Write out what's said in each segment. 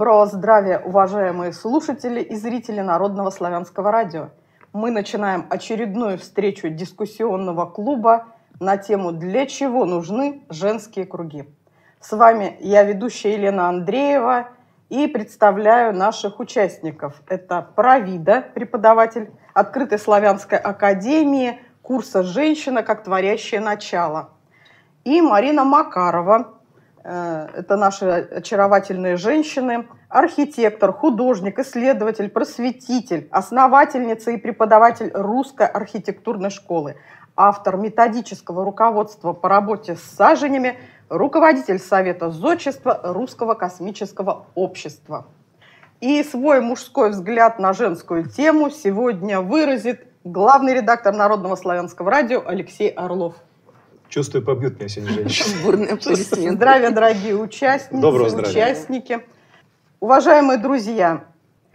Доброго здравия, уважаемые слушатели и зрители Народного славянского радио. Мы начинаем очередную встречу дискуссионного клуба на тему «Для чего нужны женские круги?». С вами я, ведущая Елена Андреева, и представляю наших участников. Это Провида, преподаватель Открытой славянской академии, курса «Женщина как творящее начало». И Марина Макарова. Это наши очаровательные женщины, архитектор, художник, исследователь, просветитель, основательница и преподаватель Русской архитектурной школы, автор методического руководства по работе с саженями, руководитель Совета зодчества Русского космического общества. И свой мужской взгляд на женскую тему сегодня выразит главный редактор Народного славянского радио Алексей Орлов. Чувствую, побьют меня сегодня женщины. Бурные аплодисменты. Здравия, дорогие участницы, Доброго здравия. участники. Уважаемые друзья,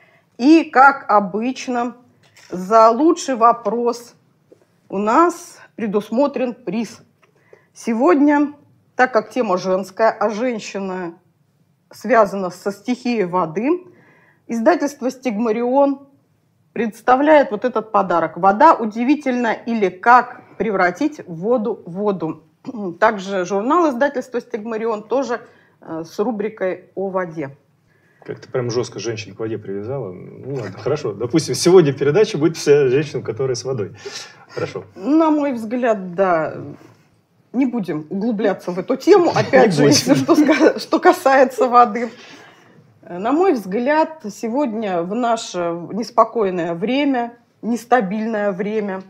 и как обычно, за лучший вопрос у нас предусмотрен приз. Сегодня, так как тема женская, а женщина связана со стихией воды, издательство «Стигмарион» представляет вот этот подарок. «Вода удивительна» или «Как превратить воду в воду». Также журнал издательства «Стигмарион» тоже с рубрикой о воде. Как-то прям жестко женщин к воде привязала. Ну ладно, хорошо. Допустим, сегодня передача будет вся женщин, которые с водой. Хорошо. На мой взгляд, да. Не будем углубляться в эту тему. Опять же, если что касается воды. На мой взгляд, сегодня в наше неспокойное время, нестабильное время,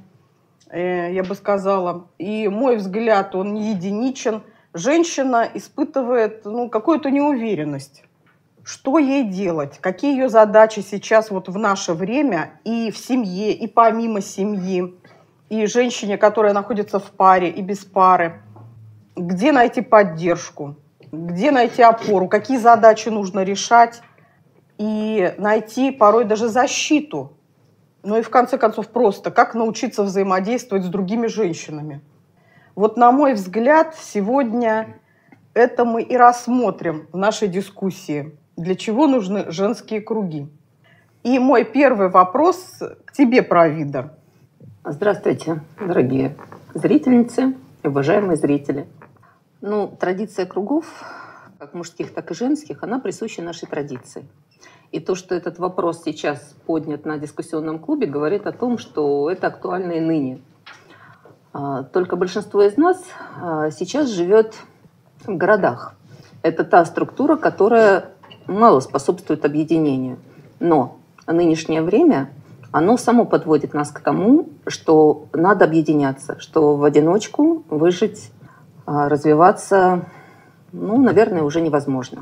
я бы сказала, и мой взгляд, он не единичен, женщина испытывает какую-то неуверенность. Что ей делать? Какие ее задачи сейчас вот в наше время и в семье, и помимо семьи, и женщине, которая находится в паре и без пары? Где найти поддержку? Где найти опору? Какие задачи нужно решать? И найти порой даже защиту. Ну и в конце концов просто, как научиться взаимодействовать с другими женщинами. Вот на мой взгляд, сегодня это мы и рассмотрим в нашей дискуссии. Для чего нужны женские круги? И мой первый вопрос к тебе, Провида. Здравствуйте, дорогие зрительницы и уважаемые зрители. Традиция кругов, как мужских, так и женских, она присуща нашей традиции. И то, что этот вопрос сейчас поднят на дискуссионном клубе, говорит о том, что это актуально и ныне. Только большинство из нас сейчас живет в городах. Это та структура, которая мало способствует объединению. Но нынешнее время, оно само подводит нас к тому, что надо объединяться, что в одиночку выжить, развиваться, наверное, уже невозможно.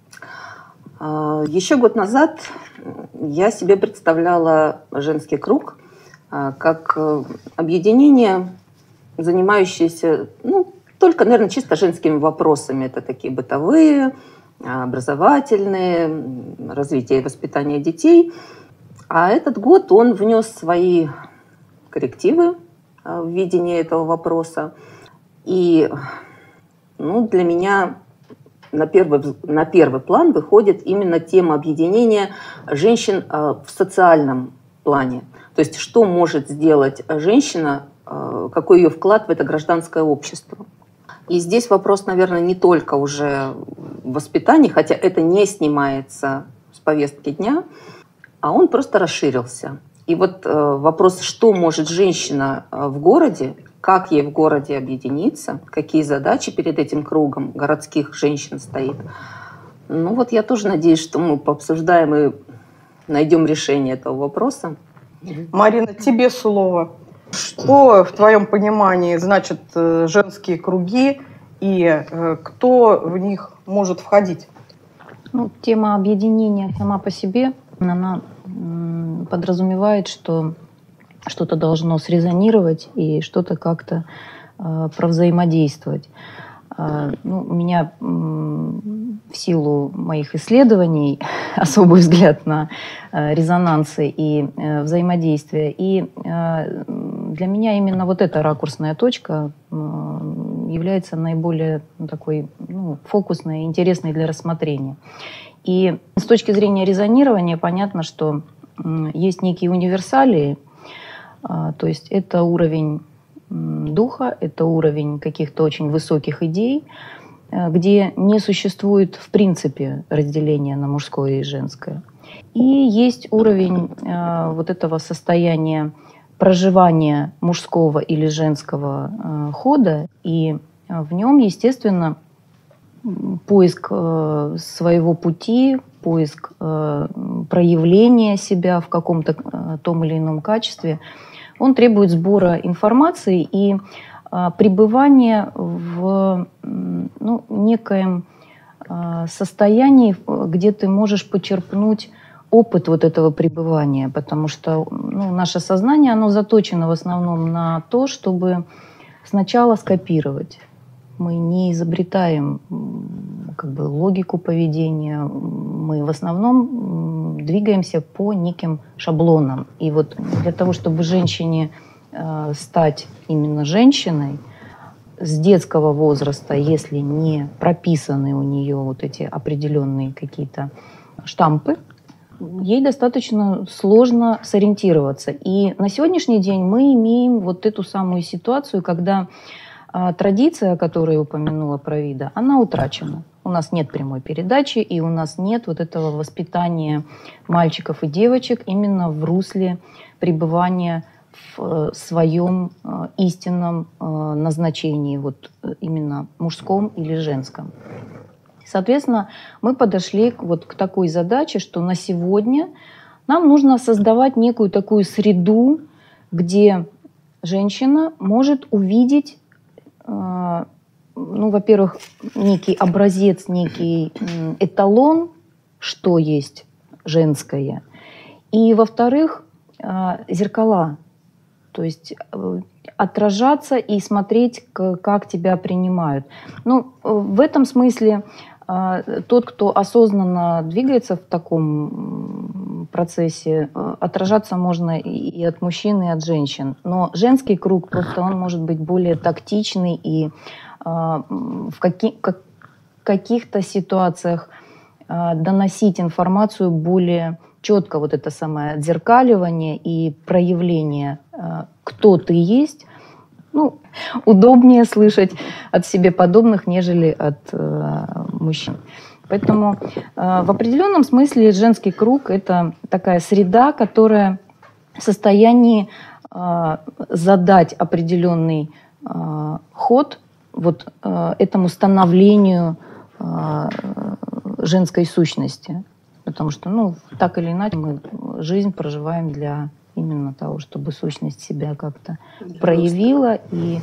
Еще год назад я себе представляла женский круг как объединение, занимающееся только, наверное, чисто женскими вопросами. Это такие бытовые, образовательные, развитие и воспитание детей. А этот год он внес свои коррективы в видение этого вопроса. И для меня на первый план выходит именно тема объединения женщин в социальном плане. То есть что может сделать женщина, какой ее вклад в это гражданское общество. И здесь вопрос, наверное, не только уже в воспитании, хотя это не снимается с повестки дня, а он просто расширился. И вот вопрос, что может женщина в городе, как ей в городе объединиться, какие задачи перед этим кругом городских женщин стоит. Я тоже надеюсь, что мы пообсуждаем и найдем решение этого вопроса. Марина, тебе слово. Что в твоем понимании значит женские круги и кто в них может входить? Тема объединения сама по себе, она подразумевает, что что-то должно срезонировать и что-то как-то провзаимодействовать. У меня в силу моих исследований особый взгляд на резонансы и взаимодействие. И для меня именно вот эта ракурсная точка является наиболее такой фокусной и интересной для рассмотрения. И с точки зрения резонирования понятно, что есть некие универсалии, то есть это уровень духа, это уровень каких-то очень высоких идей, где не существует в принципе разделения на мужское и женское. И есть уровень вот этого состояния проживания мужского или женского хода, и в нем, естественно, поиск своего пути, поиск проявления себя в каком-то том или ином качестве, он требует сбора информации и пребывания в некоем состоянии, где ты можешь почерпнуть опыт вот этого пребывания, потому что наше сознание, оно заточено в основном на то, чтобы сначала скопировать. Мы не изобретаем логику поведения, мы в основном двигаемся по неким шаблонам. И вот для того, чтобы женщине стать именно женщиной, с детского возраста, если не прописаны у нее вот эти определенные какие-то штампы, ей достаточно сложно сориентироваться. И на сегодняшний день мы имеем вот эту самую ситуацию, когда традиция, о которой я упомянула про Провида, она утрачена. У нас нет прямой передачи, и у нас нет вот этого воспитания мальчиков и девочек именно в русле пребывания в своем истинном назначении, вот именно мужском или женском. Соответственно, мы подошли к такой задаче, что на сегодня нам нужно создавать некую такую среду, где женщина может увидеть, во-первых, некий образец, некий эталон, что есть женское, и, во-вторых, зеркала, то есть отражаться и смотреть, как тебя принимают. В этом смысле тот, кто осознанно двигается в таком процессе, отражаться можно и от мужчин, и от женщин. Но женский круг просто он может быть более тактичный и в каких-то ситуациях доносить информацию более четко, вот это самое отзеркаливание и проявление, кто ты есть, удобнее слышать от себе подобных, нежели от мужчин. Поэтому в определенном смысле женский круг – это такая среда, которая в состоянии задать определенный ход этому становлению женской сущности. Потому что, так или иначе, мы жизнь проживаем для именно того, чтобы сущность себя как-то проявила и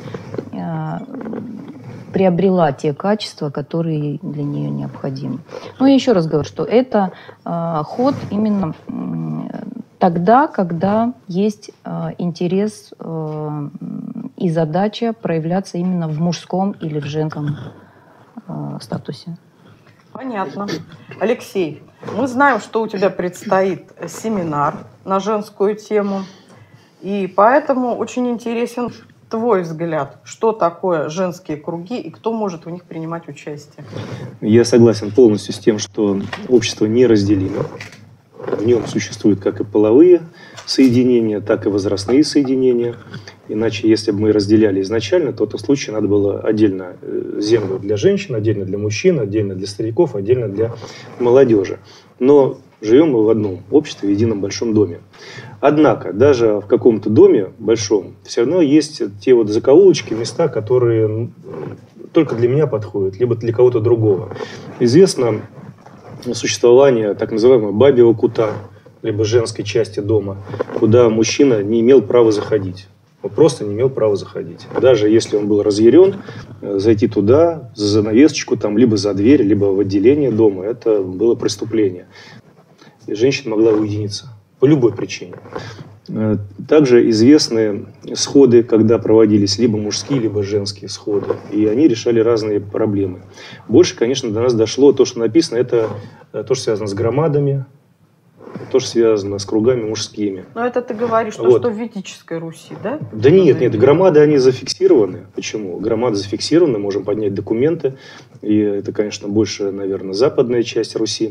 приобрела те качества, которые для нее необходимы. Я еще раз говорю, что это ход именно тогда, когда есть интерес и задача проявляться именно в мужском или в женском статусе. Понятно. Алексей, мы знаем, что у тебя предстоит семинар на женскую тему, и поэтому очень интересен твой взгляд, что такое женские круги и кто может в них принимать участие. Я согласен полностью с тем, что общество неразделимо. В нем существуют как и половые соединения, так и возрастные соединения. Иначе, если бы мы разделяли изначально, то в этом случае надо было отдельно землю для женщин, отдельно для мужчин, отдельно для стариков, отдельно для молодежи. Но живем мы в одном обществе, в едином большом доме. Однако, даже в каком-то доме большом, все равно есть те закоулочки, места, которые только для меня подходят, либо для кого-то другого. Известно существование так называемого бабьего кута, либо женской части дома, куда мужчина не имел права заходить. Он просто не имел права заходить. Даже если он был разъярен, зайти туда, за занавесочку, либо за дверь, либо в отделение дома, это было преступление. И женщина могла уединиться по любой причине. Также известны сходы, когда проводились либо мужские, либо женские сходы. И они решали разные проблемы. Больше, конечно, до нас дошло то, что написано, это то, что связано с громадами, то, что связано с кругами мужскими. Но это ты говоришь, что в ведической Руси, да? Да нет, громады, они зафиксированы. Почему? Громады зафиксированы, можем поднять документы. И это, конечно, больше, наверное, западная часть Руси.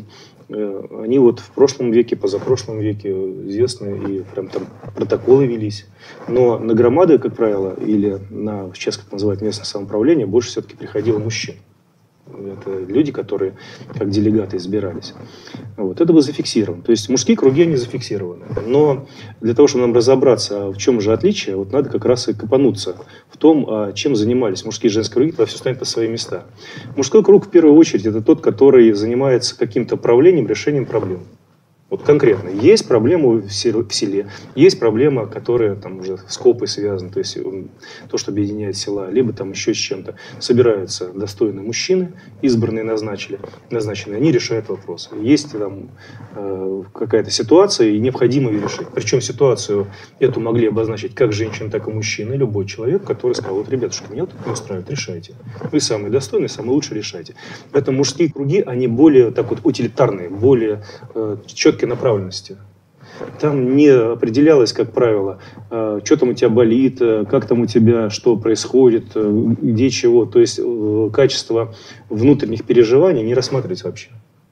они вот в прошлом веке, позапрошлом веке известны, и прям там протоколы велись. Но на громады, как правило, или на, сейчас как называют, местное самоуправление, больше все-таки приходило мужчин. Это люди, которые как делегаты избирались. Вот. Это было зафиксировано. То есть мужские круги, они зафиксированы. Но для того, чтобы нам разобраться, в чем же отличие, вот надо как раз и копануться в том, чем занимались мужские и женские круги, тогда все станет на свои места. Мужской круг, в первую очередь, это тот, который занимается каким-то управлением, решением проблем. Вот конкретно. Есть проблема в селе, есть проблема, которая там уже с КОПой связана, то есть то, что объединяет села, либо там еще с чем-то. Собираются достойные мужчины, избранные назначенные, они решают вопрос. Есть там какая-то ситуация, и необходимо ее решить. Причем ситуацию эту могли обозначить как женщины, так и мужчины, любой человек, который сказал: вот, ребятушки, меня вот это не устраивает, решайте. Вы самые достойные, самые лучшие, решайте. Поэтому мужские круги, они более так вот утилитарные, более четкие направленности. Там не определялось, как правило, что там у тебя болит, как там у тебя, что происходит, где чего. То есть качество внутренних переживаний не рассматривать вообще.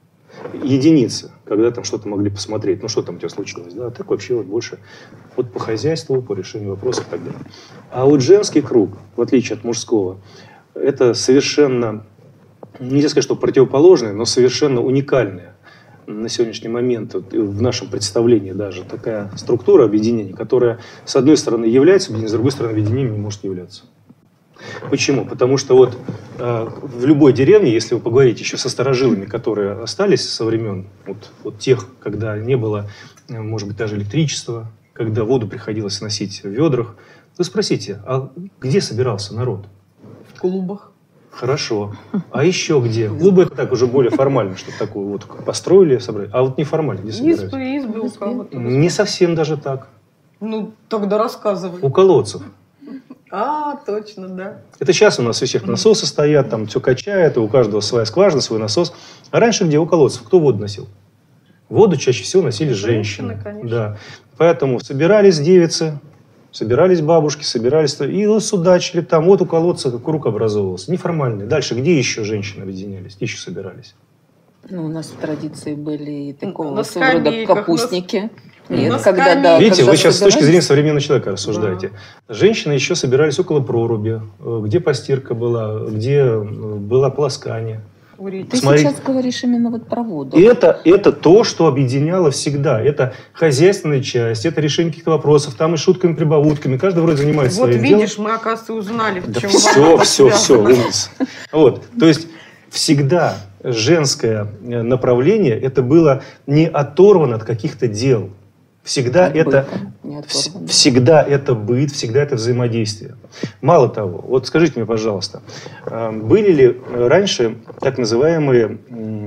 Единицы, когда там что-то могли посмотреть, ну что там у тебя случилось, да, так вообще вот больше вот по хозяйству, по решению вопросов и так далее. А вот женский круг, в отличие от мужского, это совершенно, нельзя сказать, что противоположное, но совершенно уникальное на сегодняшний момент в нашем представлении даже такая структура объединения, которая с одной стороны является объединением, с другой стороны объединением не может являться. Почему? Потому что вот в любой деревне, если вы поговорите еще со старожилами, которые остались со времен вот тех, когда не было, может быть, даже электричества, когда воду приходилось носить в ведрах, вы спросите, а где собирался народ? В клубах. Хорошо. А еще где? Клубы это так уже более формально, что такое вот построили, собрали. А вот неформально, где собирались? Избы у кого-то. Не совсем даже так. Ну, тогда рассказывай. У колодцев. Точно, да. Это сейчас у нас у всех насосы стоят, там все качает, у каждого своя скважина, свой насос. А раньше где? У колодцев. Кто воду носил? Воду чаще всего носили женщины. Конечно. Да. Поэтому собирались девицы, собирались бабушки, собирались и судачили там. Вот у колодца круг образовывался. Неформальный. Дальше где еще женщины объединялись? Где еще собирались? Ну, у нас в традиции были такого На рода скамейках, капустники. на когда, скамейках. Видите, когда вы сейчас с точки собирались- зрения современного человека рассуждаете. Женщины еще собирались около проруби, где постирка была, где было полоскание. Ты Смотрите. сейчас говоришь именно вот про воду. И это то, что объединяло всегда. Это хозяйственная часть, это решение каких-то вопросов, там и шутками, прибаутками. Каждый вроде занимается Вот своим видишь, делом. мы, оказывается, узнали, в Да чем все, умница. Вот, то есть всегда женское направление это было не оторвано от каких-то дел. Всегда всегда это быт, всегда это взаимодействие. Мало того, вот скажите мне, пожалуйста, были ли раньше так называемые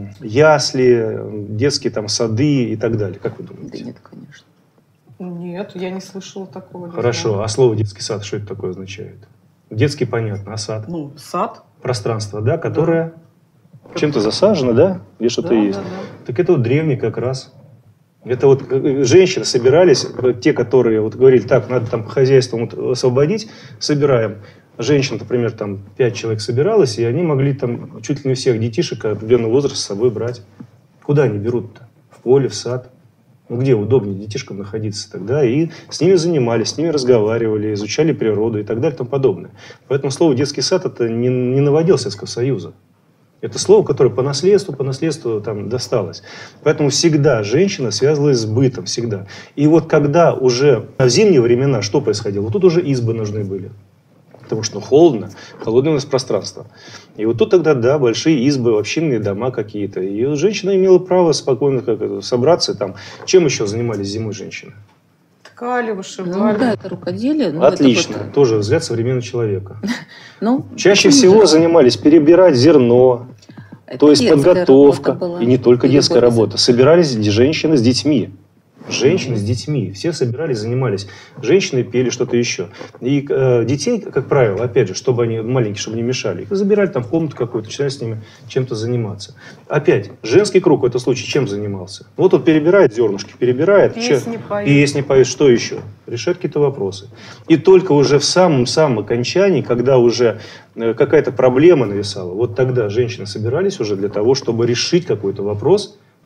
ясли, детские там сады и так далее? Как вы думаете? Да нет, конечно. Нет, я не слышала такого. не Хорошо, знаю. а слово детский сад, что это такое означает? Детский понятно, а сад? Ну, сад. Пространство, да, которое чем-то засажено, да? Где что-то есть. Да. Так это вот древний как раз. Это вот женщины собирались, те, которые вот говорили, так, надо там по хозяйству вот освободить, собираем. Женщин, например, там 5 человек собиралось, и они могли там чуть ли не всех детишек определенного возраста с собой брать. Куда они берут-то? В поле, в сад. Ну, где удобнее детишкам находиться тогда? И с ними занимались, с ними разговаривали, изучали природу и так далее и тому подобное. Поэтому слово «детский сад» это не наводил Советского Союза. Это слово, которое по наследству там досталось. Поэтому всегда женщина связывалась с бытом, всегда. И вот когда уже в зимние времена что происходило? Вот тут уже избы нужны были. Потому что холодно, холодное у нас пространство. И вот тут тогда, да, большие избы, общинные дома какие-то. И вот женщина имела право спокойно собраться там. Чем еще занимались зимой женщины? Ткали, Ну вышивали. да, это рукоделие. Ну, Отлично. это вот, Тоже взгляд современного человека. ну, Чаще почему всего же? занимались перебирать зерно, Это то есть детская подготовка, работа была. и не только Или детская более- работа. Собирались женщины с детьми. Женщины с детьми. Все собирались, занимались. Женщины пели что-то еще. И детей, как правило, опять же, чтобы они маленькие, чтобы не мешали, их забирали там в комнату какую-то, начинали с ними чем-то заниматься. Опять, женский круг в этом случае чем занимался? Вот он перебирает зернышки, перебирает. Песни поет. Песни поет, что еще? Решает какие-то вопросы. И только уже в самом-самом окончании, когда уже какая-то проблема нависала, вот тогда женщины собирались уже для того, чтобы решить какой-то вопрос,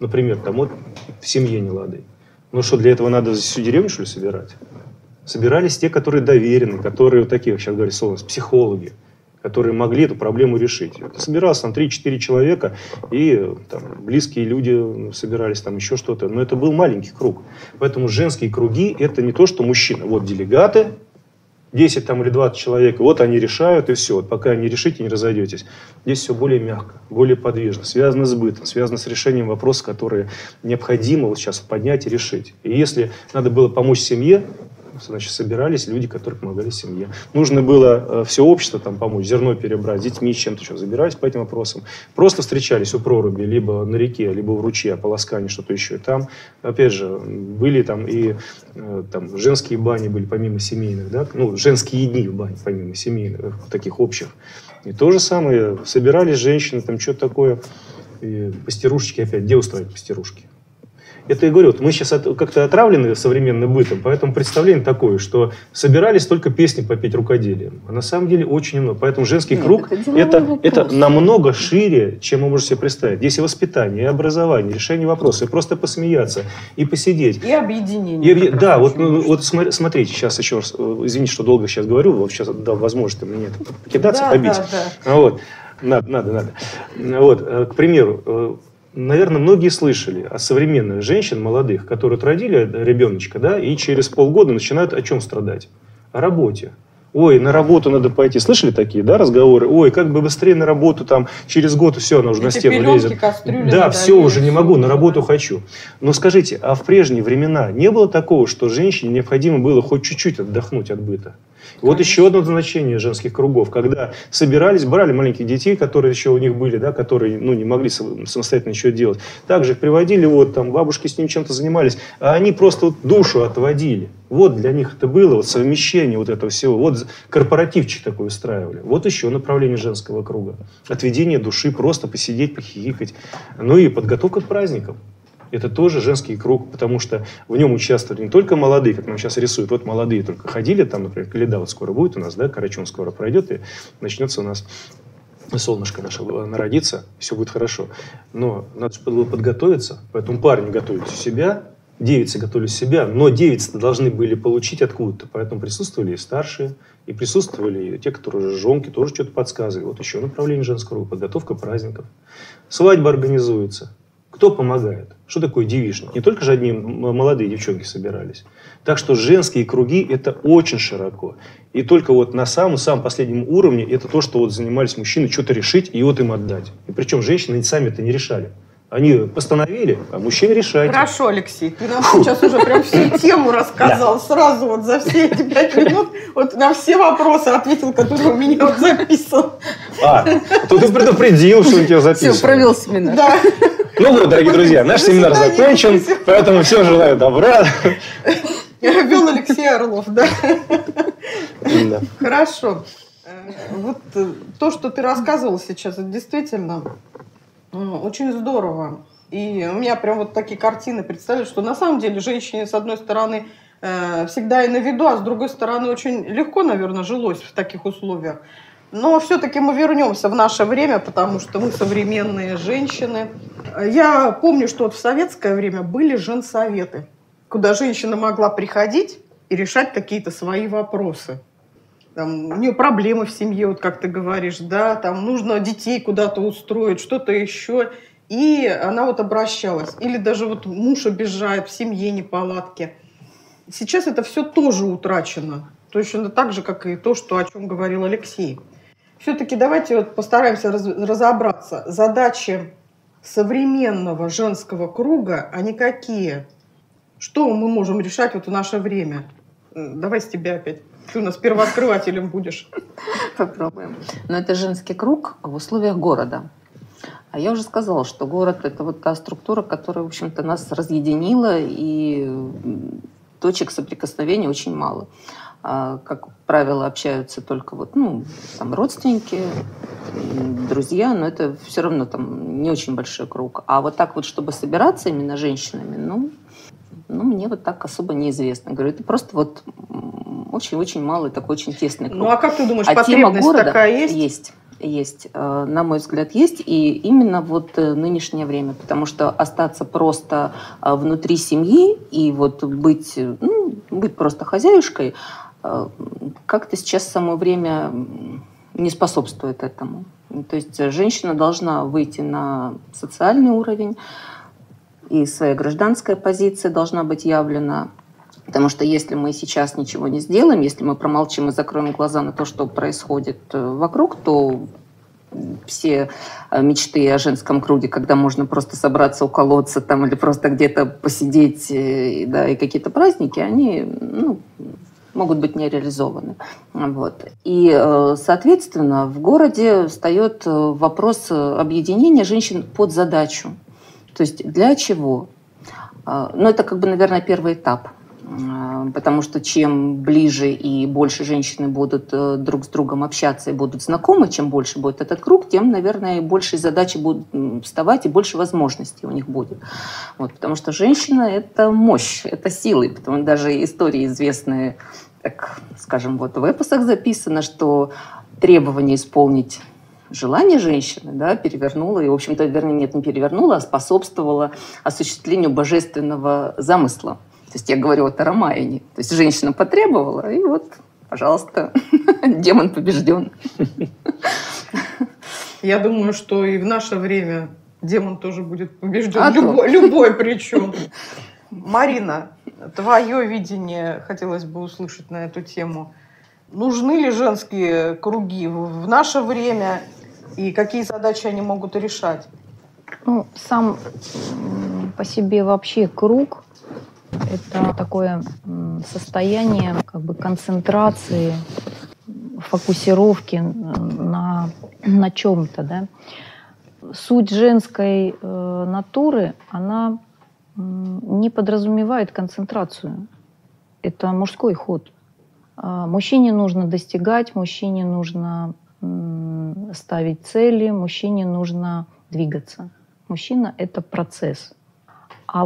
например, там вот в семье не лады. Ну что, для этого надо всю деревню, что ли, собирать? Собирались те, которые доверены, которые, вот такие, сейчас говорят, психологи, которые могли эту проблему решить. Это собиралось там 3-4 человека, и там, близкие люди собирались, там еще что-то. Но это был маленький круг. Поэтому женские круги – это не то, что мужчина. Вот делегаты, 10 там, или 20 человек, вот они решают, и все. Вот пока не решите, не разойдетесь. Здесь все более мягко, более подвижно, связано с бытом, связано с решением вопросов, которые необходимо вот сейчас поднять и решить. И если надо было помочь семье, значит, собирались люди, которые помогали семье. Нужно было все общество там помочь, зерно перебрать, с детьми чем-то что, забирались по этим вопросам. Просто встречались у проруби, либо на реке, либо в ручье, полоскание, что-то еще. И там, опять же, были там и там, женские бани были, помимо семейных, да? Ну, женские дни в бане, помимо семейных, таких общих. И то же самое, собирались женщины, там что-то такое, и пастерушечки опять, где устроить пастерушки? Это и говорю, вот мы сейчас как-то отравлены современным бытом, поэтому представление такое, что собирались только песни попеть рукоделием. А на самом деле очень много. Поэтому женский круг это намного шире, чем вы можете себе представить. Здесь и воспитание, и образование, и решение вопросов, и просто посмеяться, и посидеть. И объединение. Да, вот смотрите, сейчас еще раз, извините, что долго сейчас говорю, вот сейчас дал возможность мне покидаться, побить. Да. Вот. Надо. Вот, к примеру, наверное, многие слышали о современных женщин, молодых, которые родили ребеночка, да, и через полгода начинают о чем страдать? О работе. Ой, на работу надо пойти. Слышали такие, да, разговоры? Ой, как бы быстрее на работу, там, через год все, она уже на стену лезет. Да, все, уже не могу, на работу хочу. Но скажите, а в прежние времена не было такого, что женщине необходимо было хоть чуть-чуть отдохнуть от быта? Вот еще одно значение женских кругов, когда собирались, брали маленьких детей, которые еще у них были, да, которые не могли самостоятельно ничего делать. Также их приводили, вот там бабушки с ним чем-то занимались, а они просто вот душу отводили. Вот для них это было, вот совмещение вот этого всего. Вот корпоративчик такой устраивали. Вот еще направление женского круга. Отведение души, просто посидеть, похихикать. Ну и подготовка к праздникам. Это тоже женский круг, потому что в нем участвовали не только молодые, как нам сейчас рисуют, вот молодые только ходили, там, например, Коляда вот скоро будет у нас, да, Карачун скоро пройдет, и начнется у нас солнышко наше народится, все будет хорошо. Но надо было подготовиться, поэтому парни готовят себя, девицы готовили себя, но девицы должны были получить откуда-то, поэтому присутствовали и старшие, и присутствовали и те, которые уже жонки, тоже что-то подсказывали. Вот еще направление женского круга, подготовка праздников. Свадьба организуется. Кто помогает? Что такое девичник? Не только же одни молодые девчонки собирались. Так что женские круги – это очень широко. И только вот на самом последнем уровне это то, что вот занимались мужчины, что-то решить и вот им отдать. И причем женщины сами это не решали. Они постановили, а мужчины решают. Хорошо, Алексей, ты нам сейчас уже прям всю тему рассказал. Сразу вот за все эти 5 минут вот на все вопросы ответил, которые у меня вот записан. То ты предупредил, что у тебя записано. Все, провел семинар. Да. Ну вот, дорогие друзья, наш семинар закончен, поэтому всем желаю добра. Вел Алексей Орлов, да? Да. Хорошо. Вот то, что ты рассказывал сейчас, это действительно очень здорово. И у меня прям вот такие картины представляют, что на самом деле женщине, с одной стороны, всегда и на виду, а с другой стороны, очень легко, наверное, жилось в таких условиях. Но все-таки мы вернемся в наше время, потому что мы современные женщины. Я помню, что вот в советское время были женсоветы, куда женщина могла приходить и решать какие-то свои вопросы. Там, у нее проблемы в семье, вот как ты говоришь, да, там нужно детей куда-то устроить, что-то еще. И она вот обращалась. Или даже вот муж обижает, в семье неполадки. Сейчас это все тоже утрачено. Точно так же, как и то, о чем говорил Алексей. Все-таки давайте вот постараемся разобраться. Задачи современного женского круга, они какие? Что мы можем решать вот в наше время? Давай с тебя опять. Ты у нас первооткрывателем будешь. Попробуем. Но это женский круг в условиях города. А я уже сказала, что город – это вот та структура, которая, в общем-то, нас разъединила, и точек соприкосновения очень мало. Как правило, общаются только вот, там родственники, друзья, но это все равно там не очень большой круг. А вот так вот, чтобы собираться именно женщинами, мне вот так особо неизвестно. Говорю, это просто вот очень-очень малый, такой очень тесный круг. Ну, а как ты думаешь, потребность такая есть? Есть. Есть. На мой взгляд, есть. И именно вот нынешнее время. Потому что остаться просто внутри семьи и вот быть просто хозяюшкой как-то сейчас само время не способствует этому. То есть женщина должна выйти на социальный уровень, и своя гражданская позиция должна быть явлена. Потому что если мы сейчас ничего не сделаем, если мы промолчим и закроем глаза на то, что происходит вокруг, то все мечты о женском круге, когда можно просто собраться, уколоться там, или просто где-то посидеть, да, и какие-то праздники, они могут быть не реализованы. Вот. И, соответственно, в городе встает вопрос объединения женщин под задачу. То есть для чего? Это, наверное, первый этап. Потому что чем ближе и больше женщины будут друг с другом общаться и будут знакомы, чем больше будет этот круг, тем, наверное, больше задачи будут вставать и больше возможностей у них будет. Потому что женщина – это мощь, это сила. Потому даже истории известные, так скажем, в эпосах записано, что требование исполнить желание женщины, да, перевернуло, и, в общем-то, не перевернуло, а способствовало осуществлению божественного замысла. То есть я говорю о Рамаяне. То есть женщина потребовала, и пожалуйста, демон побежден. Я думаю, что и в наше время демон тоже будет побежден. Любой причем. Марина, твое видение хотелось бы услышать на эту тему. Нужны ли женские круги в наше время и какие задачи они могут решать? Сам по себе вообще круг – это такое состояние концентрации, фокусировки на чем-то. Да? Суть женской натуры, она не подразумевает концентрацию. Это мужской ход. Мужчине нужно достигать, мужчине нужно ставить цели, мужчине нужно двигаться. Мужчина – это процесс. А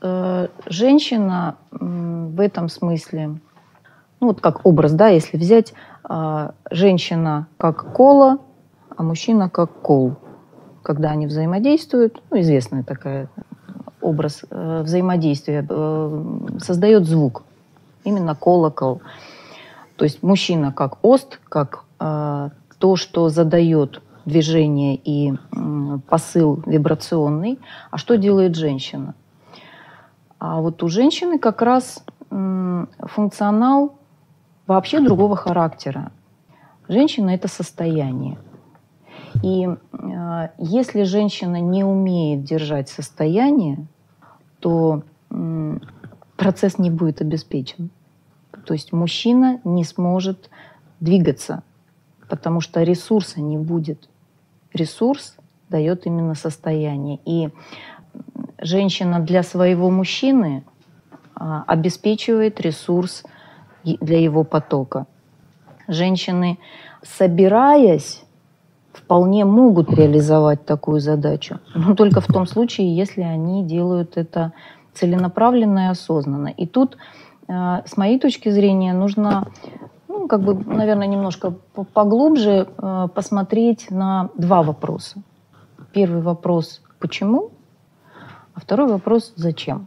женщина в этом смысле, как образ, да, если взять женщина как коло, а мужчина как кол. Когда они взаимодействуют, известный такой образ взаимодействия, создает звук, именно колокол. То есть мужчина как ост, как то, что задает движение и посыл вибрационный. А что делает женщина? А у женщины как раз функционал вообще другого характера. Женщина – это состояние. И если женщина не умеет держать состояние, то процесс не будет обеспечен. То есть мужчина не сможет двигаться, потому что ресурса не будет. Ресурс дает именно состояние. И женщина для своего мужчины обеспечивает ресурс для его потока. Женщины, собираясь, вполне могут реализовать такую задачу, но только в том случае, если они делают это целенаправленно и осознанно. И тут, с моей точки зрения, нужно, наверное, немножко поглубже посмотреть на два вопроса. Первый вопрос – почему? А второй вопрос – зачем?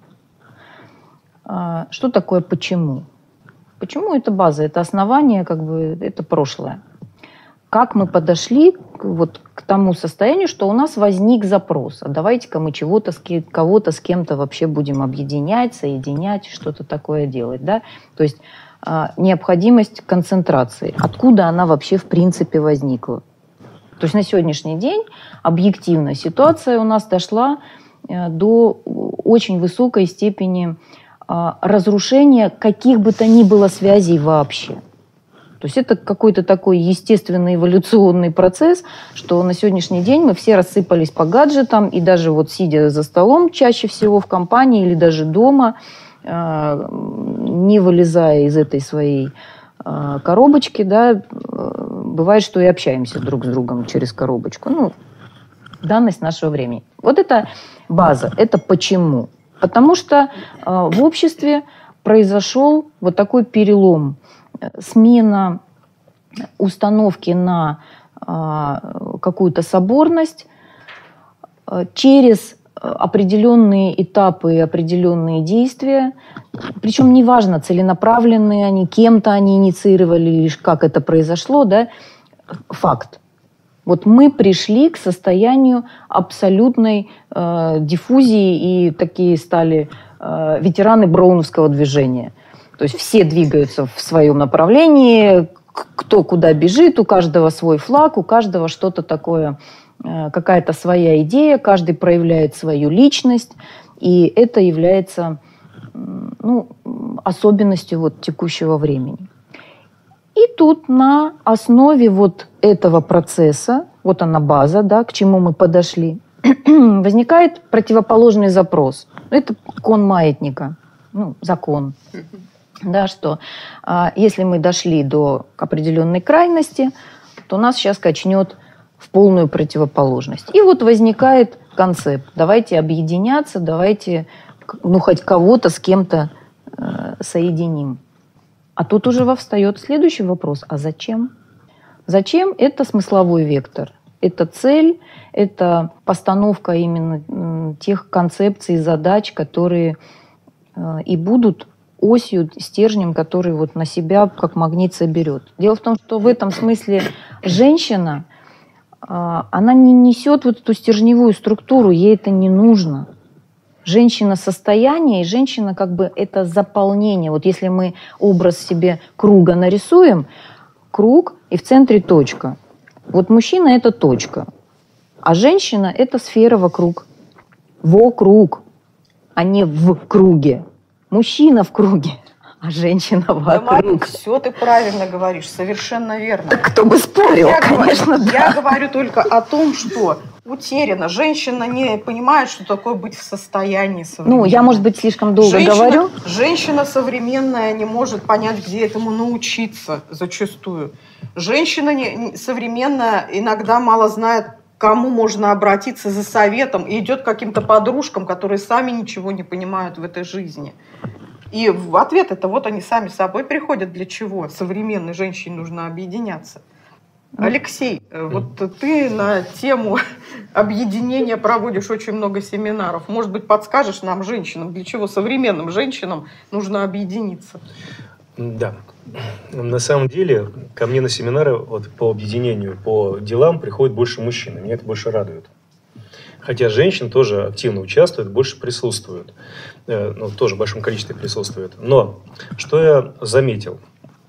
Что такое почему? Почему это база, это основание, это прошлое. Как мы подошли к тому состоянию, что у нас возник запрос. А давайте-ка мы кого-то с кем-то вообще будем объединять, соединять, что-то такое делать. Да? То есть необходимость концентрации. Откуда она вообще в принципе возникла? То есть на сегодняшний день объективно ситуация у нас дошла до очень высокой степени разрушения каких бы то ни было связей вообще. То есть это какой-то такой естественный эволюционный процесс, что на сегодняшний день мы все рассыпались по гаджетам, и даже сидя за столом чаще всего в компании или даже дома, не вылезая из этой своей коробочки, да, бывает, что и общаемся друг с другом через коробочку. Данность нашего времени. Это база, это почему. Потому что в обществе произошел такой перелом, смена установки на какую-то соборность через определенные этапы и определенные действия. Причем неважно, целенаправленные они, кем-то они инициировали, лишь как это произошло, да, факт. Вот мы пришли к состоянию абсолютной диффузии и такие стали ветераны броуновского движения. То есть все двигаются в своем направлении, кто куда бежит, у каждого свой флаг, у каждого что-то такое, какая-то своя идея, каждый проявляет свою личность, и это является особенностью вот текущего времени. И тут на основе вот этого процесса, вот она база, да, к чему мы подошли, возникает противоположный запрос. Это закон маятника, закон. Да, что если мы дошли до определенной крайности, то нас сейчас качнет в полную противоположность. И вот возникает концепт. Давайте объединяться, давайте хоть кого-то с кем-то соединим. А тут уже встает следующий вопрос. А зачем? Зачем? Это смысловой вектор. Это цель, это постановка именно тех концепций, задач, которые и будут осью, стержнем, который вот на себя как магнит соберет. Дело в том, что в этом смысле женщина, она не несет вот эту стержневую структуру, ей это не нужно. Женщина состояние, и женщина как бы это заполнение. Вот если мы образ себе круга нарисуем, круг и в центре точка. Вот мужчина – это точка, а женщина – это сфера вокруг. Вокруг, а не в круге. Мужчина в круге, а женщина вокруг. Да, Марина, все ты правильно говоришь, совершенно верно. Так кто бы спорил, конечно, да. Я говорю только о том, что утеряна. Женщина не понимает, что такое быть в состоянии современном. Я, может быть, слишком долго говорю. Женщина современная не может понять, где этому научиться зачастую. Женщина современная иногда мало знает, к кому можно обратиться за советом, и идет к каким-то подружкам, которые сами ничего не понимают в этой жизни. И в ответ это вот они сами собой приходят. Для чего современной женщине нужно объединяться? Алексей, вот ты на тему объединения проводишь очень много семинаров. Может быть, подскажешь нам, женщинам, для чего современным женщинам нужно объединиться? Да. На самом деле, ко мне на семинары по объединению, по делам приходит больше мужчин. Меня это больше радует. Хотя женщин тоже активно участвуют, больше присутствуют. Тоже в большом количестве присутствуют. Но что я заметил?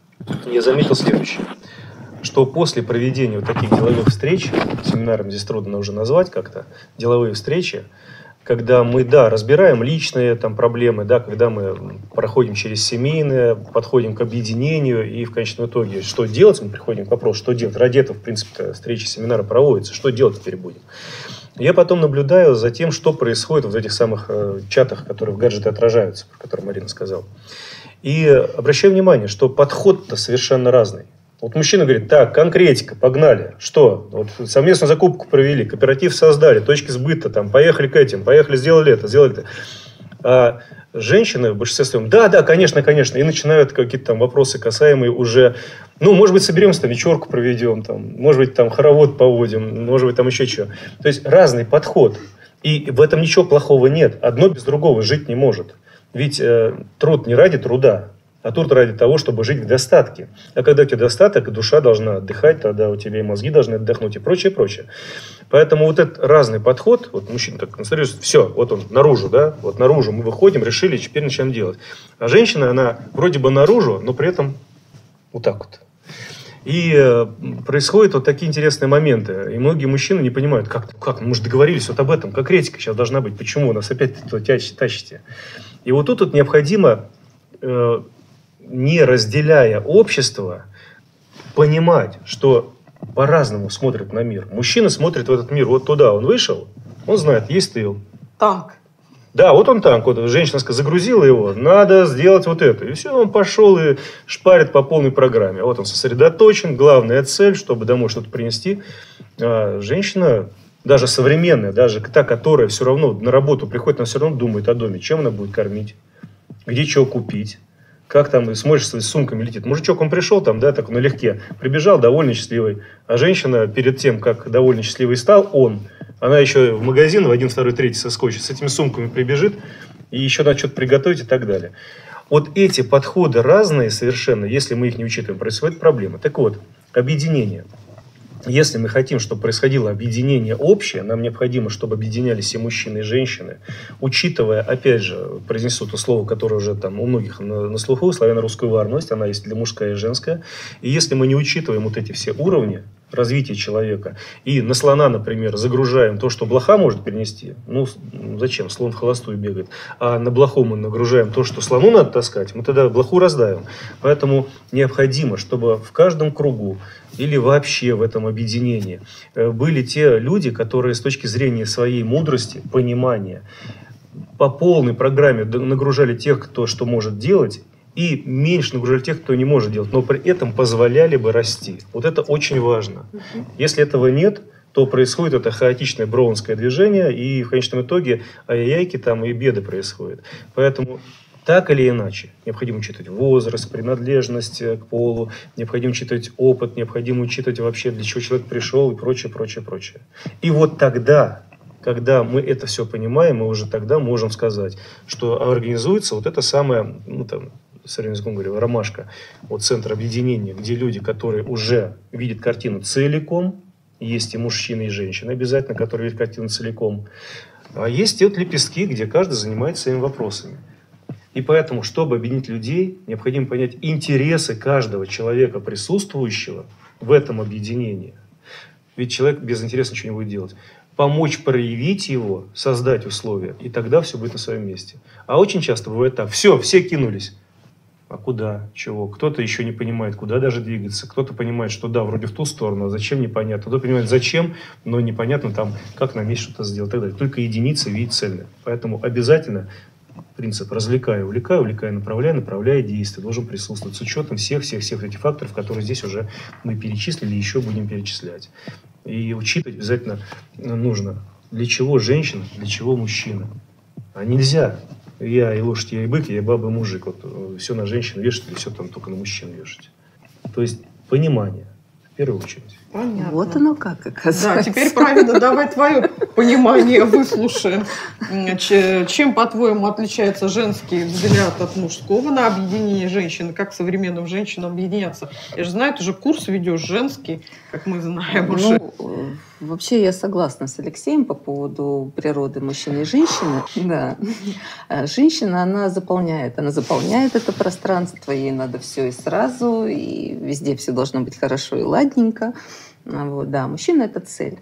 Я заметил следующее. Что после проведения таких деловых встреч, семинаром здесь трудно уже назвать как-то, деловые встречи, когда мы, разбираем личные проблемы, когда мы проходим через семейное, подходим к объединению, и в конечном итоге, что делать, мы приходим к вопросу, что делать. Ради этого, в принципе, встречи, семинары проводятся, что делать теперь будем. Я потом наблюдаю за тем, что происходит в этих самых чатах, которые в гаджете отражаются, про которые Марина сказала. И обращаю внимание, что подход-то совершенно разный. Вот мужчина говорит, так, конкретика, погнали. Что? Вот совместную закупку провели, кооператив создали, точки сбыта, поехали к этим, поехали, сделали это, сделали это. А женщины в большинстве своем, да, конечно, и начинают какие-то вопросы, касаемые уже, может быть, соберемся, вечерку проведем, может быть, хоровод поводим, может быть, еще что. То есть разный подход. И в этом ничего плохого нет. Одно без другого жить не может. Ведь труд не ради труда, а труд ради того, чтобы жить в достатке. А когда у тебя достаток, душа должна отдыхать, тогда у тебя и мозги должны отдохнуть и прочее, прочее. Поэтому вот этот разный подход, вот мужчина так концентрируется, все, вот он наружу, вот наружу мы выходим, решили, теперь начинаем делать. А женщина, она вроде бы наружу, но при этом вот так вот. И происходят вот такие интересные моменты. И многие мужчины не понимают, как мы же договорились вот об этом, конкретика сейчас должна быть, почему нас опять тащите. И вот тут необходимо, не разделяя общество, понимать, что по-разному смотрят на мир. Мужчина смотрит в этот мир вот туда, он вышел, он знает, есть тыл. Танк. Да, вот он танк, вот женщина загрузила его, надо сделать вот это. И все, он пошел и шпарит по полной программе. Вот он сосредоточен, главная цель, чтобы домой что-то принести. А женщина, даже современная, даже та, которая все равно на работу приходит, она все равно думает о доме, чем она будет кормить, где чего купить. Как там смотришь, с сумками летит. Мужичок, он пришел там, да, так налегке, прибежал, довольно счастливый. А женщина перед тем, как довольно счастливый стал, она еще в магазин в 1, 2, 3 соскочит, с этими сумками прибежит, и еще надо что-то приготовить и так далее. Вот эти подходы разные совершенно, если мы их не учитываем, происходит проблема. Так вот, объединение. Если мы хотим, чтобы происходило объединение общее, нам необходимо, чтобы объединялись и мужчины, и женщины, учитывая, опять же, произнесу то слово, которое уже там у многих на слуху, славяно-русскую варность, она есть для мужская и женская. И если мы не учитываем вот эти все уровни развития человека, и на слона, например, загружаем то, что блоха может перенести, зачем? Слон в холостую бегает. А на блоху мы нагружаем то, что слону надо таскать, мы тогда блоху раздавим. Поэтому необходимо, чтобы в каждом кругу или вообще в этом объединении были те люди, которые с точки зрения своей мудрости, понимания, по полной программе нагружали тех, кто что может делать, и меньше нагружали тех, кто не может делать, но при этом позволяли бы расти. Вот это очень важно. Если этого нет, то происходит это хаотичное броунское движение, и в конечном итоге ай-яйки там и беды происходят. Поэтому так или иначе, необходимо учитывать возраст, принадлежность к полу, необходимо учитывать опыт, необходимо учитывать вообще, для чего человек пришел и прочее, прочее, прочее. И вот тогда, когда мы это все понимаем, мы уже тогда можем сказать, что организуется вот это самое, современным языком говорю, ромашка, вот центр объединения, где люди, которые уже видят картину целиком, есть и мужчины, и женщины обязательно, которые видят картину целиком, а есть и вот лепестки, где каждый занимается своими вопросами. И поэтому, чтобы объединить людей, необходимо понять интересы каждого человека, присутствующего в этом объединении. Ведь человек без интереса ничего не будет делать. Помочь проявить его, создать условия, и тогда все будет на своем месте. А очень часто бывает так. Все кинулись. А куда? Чего? Кто-то еще не понимает, куда даже двигаться. Кто-то понимает, что да, вроде в ту сторону, а зачем непонятно. Кто-то понимает, зачем, но непонятно там, как нам есть что-то сделать. И так далее. Только единица видит цельное. Поэтому обязательно принцип «развлекай, увлекай, направляй, действуй» должен присутствовать с учетом всех этих факторов, которые здесь уже мы перечислили и еще будем перечислять. И учитывать обязательно нужно, для чего женщина, для чего мужчина. А нельзя я и лошадь, я и бык, я и баба, и мужик. Вот все на женщин вешать или все там только на мужчин вешать. То есть понимание в первую очередь. Понятно. Вот оно как оказывается. Да, теперь правильно, давай твое понимание выслушаем. Чем, по-твоему, отличается женский взгляд от мужского на объединение женщин? Как современным женщинам объединяться? Я же знаю, ты же курс ведешь женский, как мы знаем уже. Вообще я согласна с Алексеем по поводу природы мужчины и женщины. Да. Женщина, она заполняет это пространство, ей надо все и сразу, и везде все должно быть хорошо и ладненько. Вот, да, мужчина – это цель.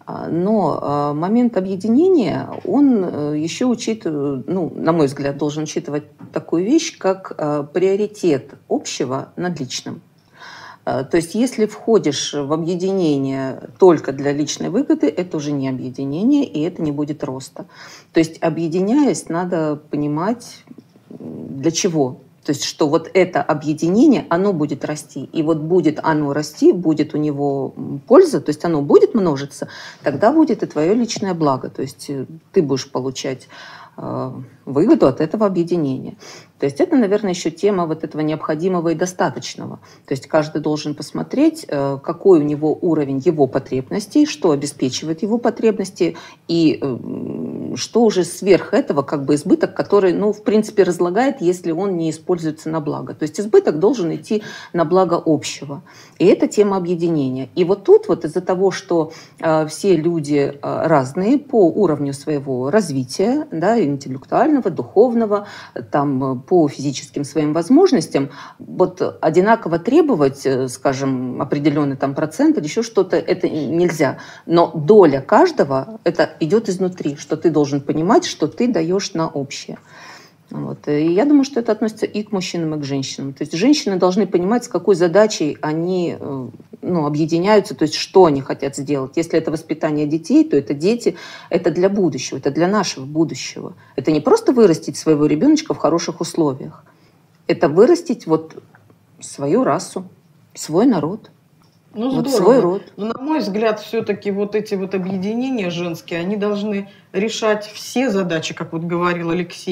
Но момент объединения, он еще учитывает, на мой взгляд, должен учитывать такую вещь, как приоритет общего над личным. То есть если входишь в объединение только для личной выгоды, это уже не объединение, и это не будет роста. То есть объединяясь, надо понимать, для чего. То есть что вот это объединение, оно будет расти. И вот будет оно расти, будет у него польза, то есть оно будет множиться, тогда будет и твое личное благо. То есть ты будешь получать выгоду от этого объединения. То есть это, наверное, еще тема вот этого необходимого и достаточного. То есть каждый должен посмотреть, какой у него уровень его потребностей, что обеспечивает его потребности, и что уже сверх этого как бы избыток, который, в принципе, разлагает, если он не используется на благо. То есть избыток должен идти на благо общего. И это тема объединения. И вот тут вот из-за того, что все люди разные по уровню своего развития, да, интеллектуального, духовного, там, по физическим своим возможностям, вот одинаково требовать, скажем, определенный там процент или еще что-то, это нельзя. Но доля каждого, это идет изнутри, что ты должен понимать, что ты даешь на общее. Вот. И я думаю, что это относится и к мужчинам, и к женщинам. То есть женщины должны понимать, с какой задачей они объединяются, то есть что они хотят сделать. Если это воспитание детей, то это дети, это для будущего, это для нашего будущего. Это не просто вырастить своего ребеночка в хороших условиях. Это вырастить вот свою расу, свой народ. Вот свой род. Но, на мой взгляд, все-таки вот эти вот объединения женские, они должны решать все задачи, как вот говорил Алексей.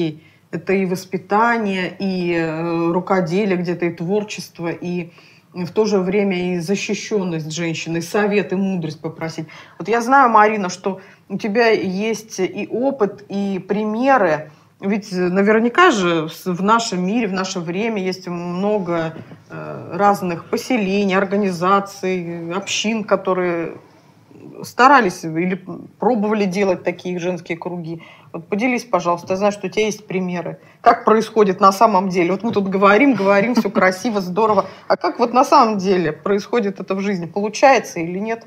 Это и воспитание, и рукоделие где-то, и творчество, и в то же время и защищенность женщины, и совет, и мудрость попросить. Вот я знаю, Марина, что у тебя есть и опыт, и примеры. Ведь наверняка же в нашем мире, в наше время есть много разных поселений, организаций, общин, которые старались или пробовали делать такие женские круги. Вот поделись, пожалуйста, я знаю, что у тебя есть примеры. Как происходит на самом деле? Вот мы тут говорим, все красиво, здорово. А как вот на самом деле происходит это в жизни? Получается или нет?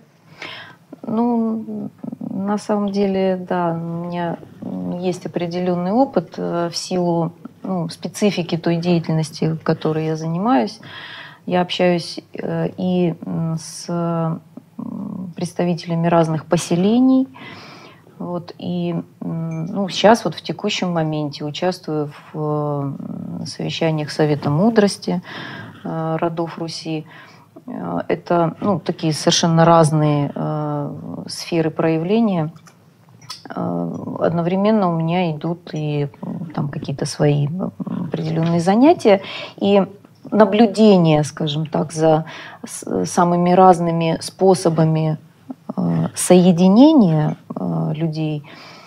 Ну, на самом деле, да, у меня есть определенный опыт в силу специфики той деятельности, которой я занимаюсь. Я общаюсь и с представителями разных поселений. Вот, и сейчас вот в текущем моменте участвую в совещаниях Совета мудрости родов Руси. Это такие совершенно разные сферы проявления. Одновременно у меня идут и там какие-то свои определенные занятия. И наблюдение, скажем так, за самыми разными способами соединения людей,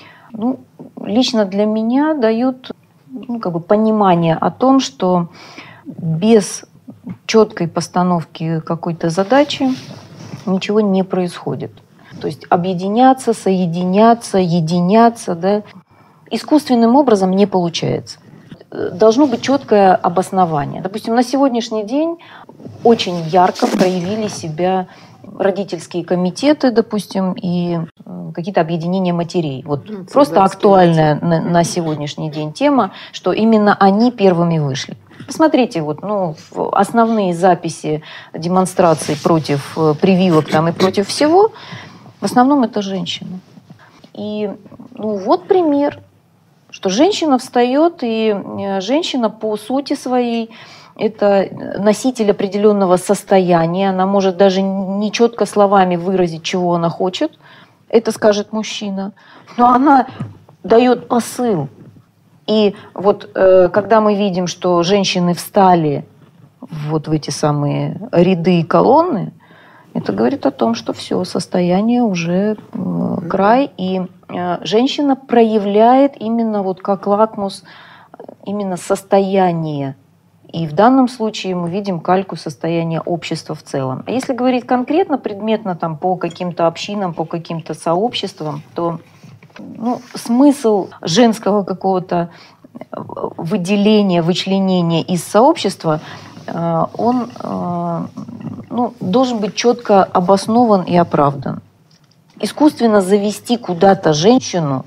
лично для меня дают понимание о том, что без четкой постановки какой-то задачи ничего не происходит. То есть объединяться, соединяться, единяться, да, искусственным образом не получается. Должно быть четкое обоснование. Допустим, на сегодняшний день очень ярко проявили себя родительские комитеты, допустим, и какие-то объединения матерей. Вот просто актуальная на сегодняшний день тема, что именно они первыми вышли. Посмотрите, основные записи демонстраций против прививок там, и против всего, в основном это женщины. И вот пример, что женщина встает, и женщина по сути своей это носитель определенного состояния, она может даже не четко словами выразить, чего она хочет, это скажет мужчина, но она дает посыл. И вот когда мы видим, что женщины встали вот в эти самые ряды и колонны, это говорит о том, что все, состояние уже край, и женщина проявляет именно вот как лакмус именно состояние. И в данном случае мы видим кальку состояния общества в целом. А если говорить конкретно, предметно там, по каким-то общинам, по каким-то сообществам, то смысл женского какого-то выделения, вычленения из сообщества, он должен быть четко обоснован и оправдан. Искусственно завести куда-то женщину,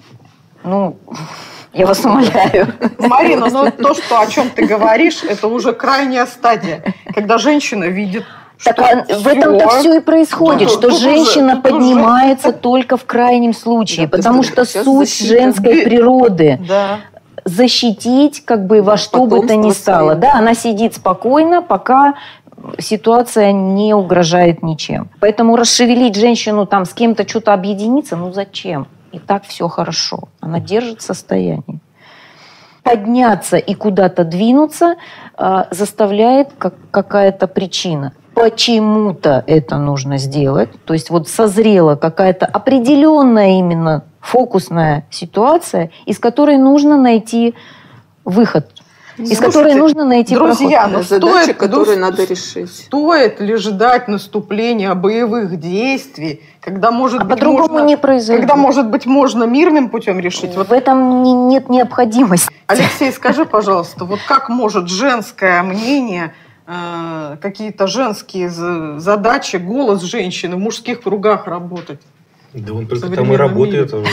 я вас умоляю. Марина, то, о чем ты говоришь, это уже крайняя стадия, когда женщина видит, так в этом-то все и происходит, что женщина поднимается только в крайнем случае, потому что суть женской природы защитить во что бы то ни стало. Да, она сидит спокойно, пока ситуация не угрожает ничем. Поэтому расшевелить женщину, там с кем-то что-то объединиться, зачем? И так все хорошо. Она держит состояние. Подняться и куда-то двинуться заставляет какая-то причина. Почему-то это нужно сделать. То есть вот созрела какая-то определенная именно фокусная ситуация, из которой нужно найти выход. Из которой нужно найти друзья, проход. Задача, которую надо решить. Стоит ли ждать наступления боевых действий, когда, может быть, по-другому не произойдет. Когда, может быть, можно мирным путем решить? В этом нет необходимости. Алексей, скажи, пожалуйста, вот как может женское мнение, какие-то женские задачи, голос женщины в мужских кругах работать? Да он только там и работает. Он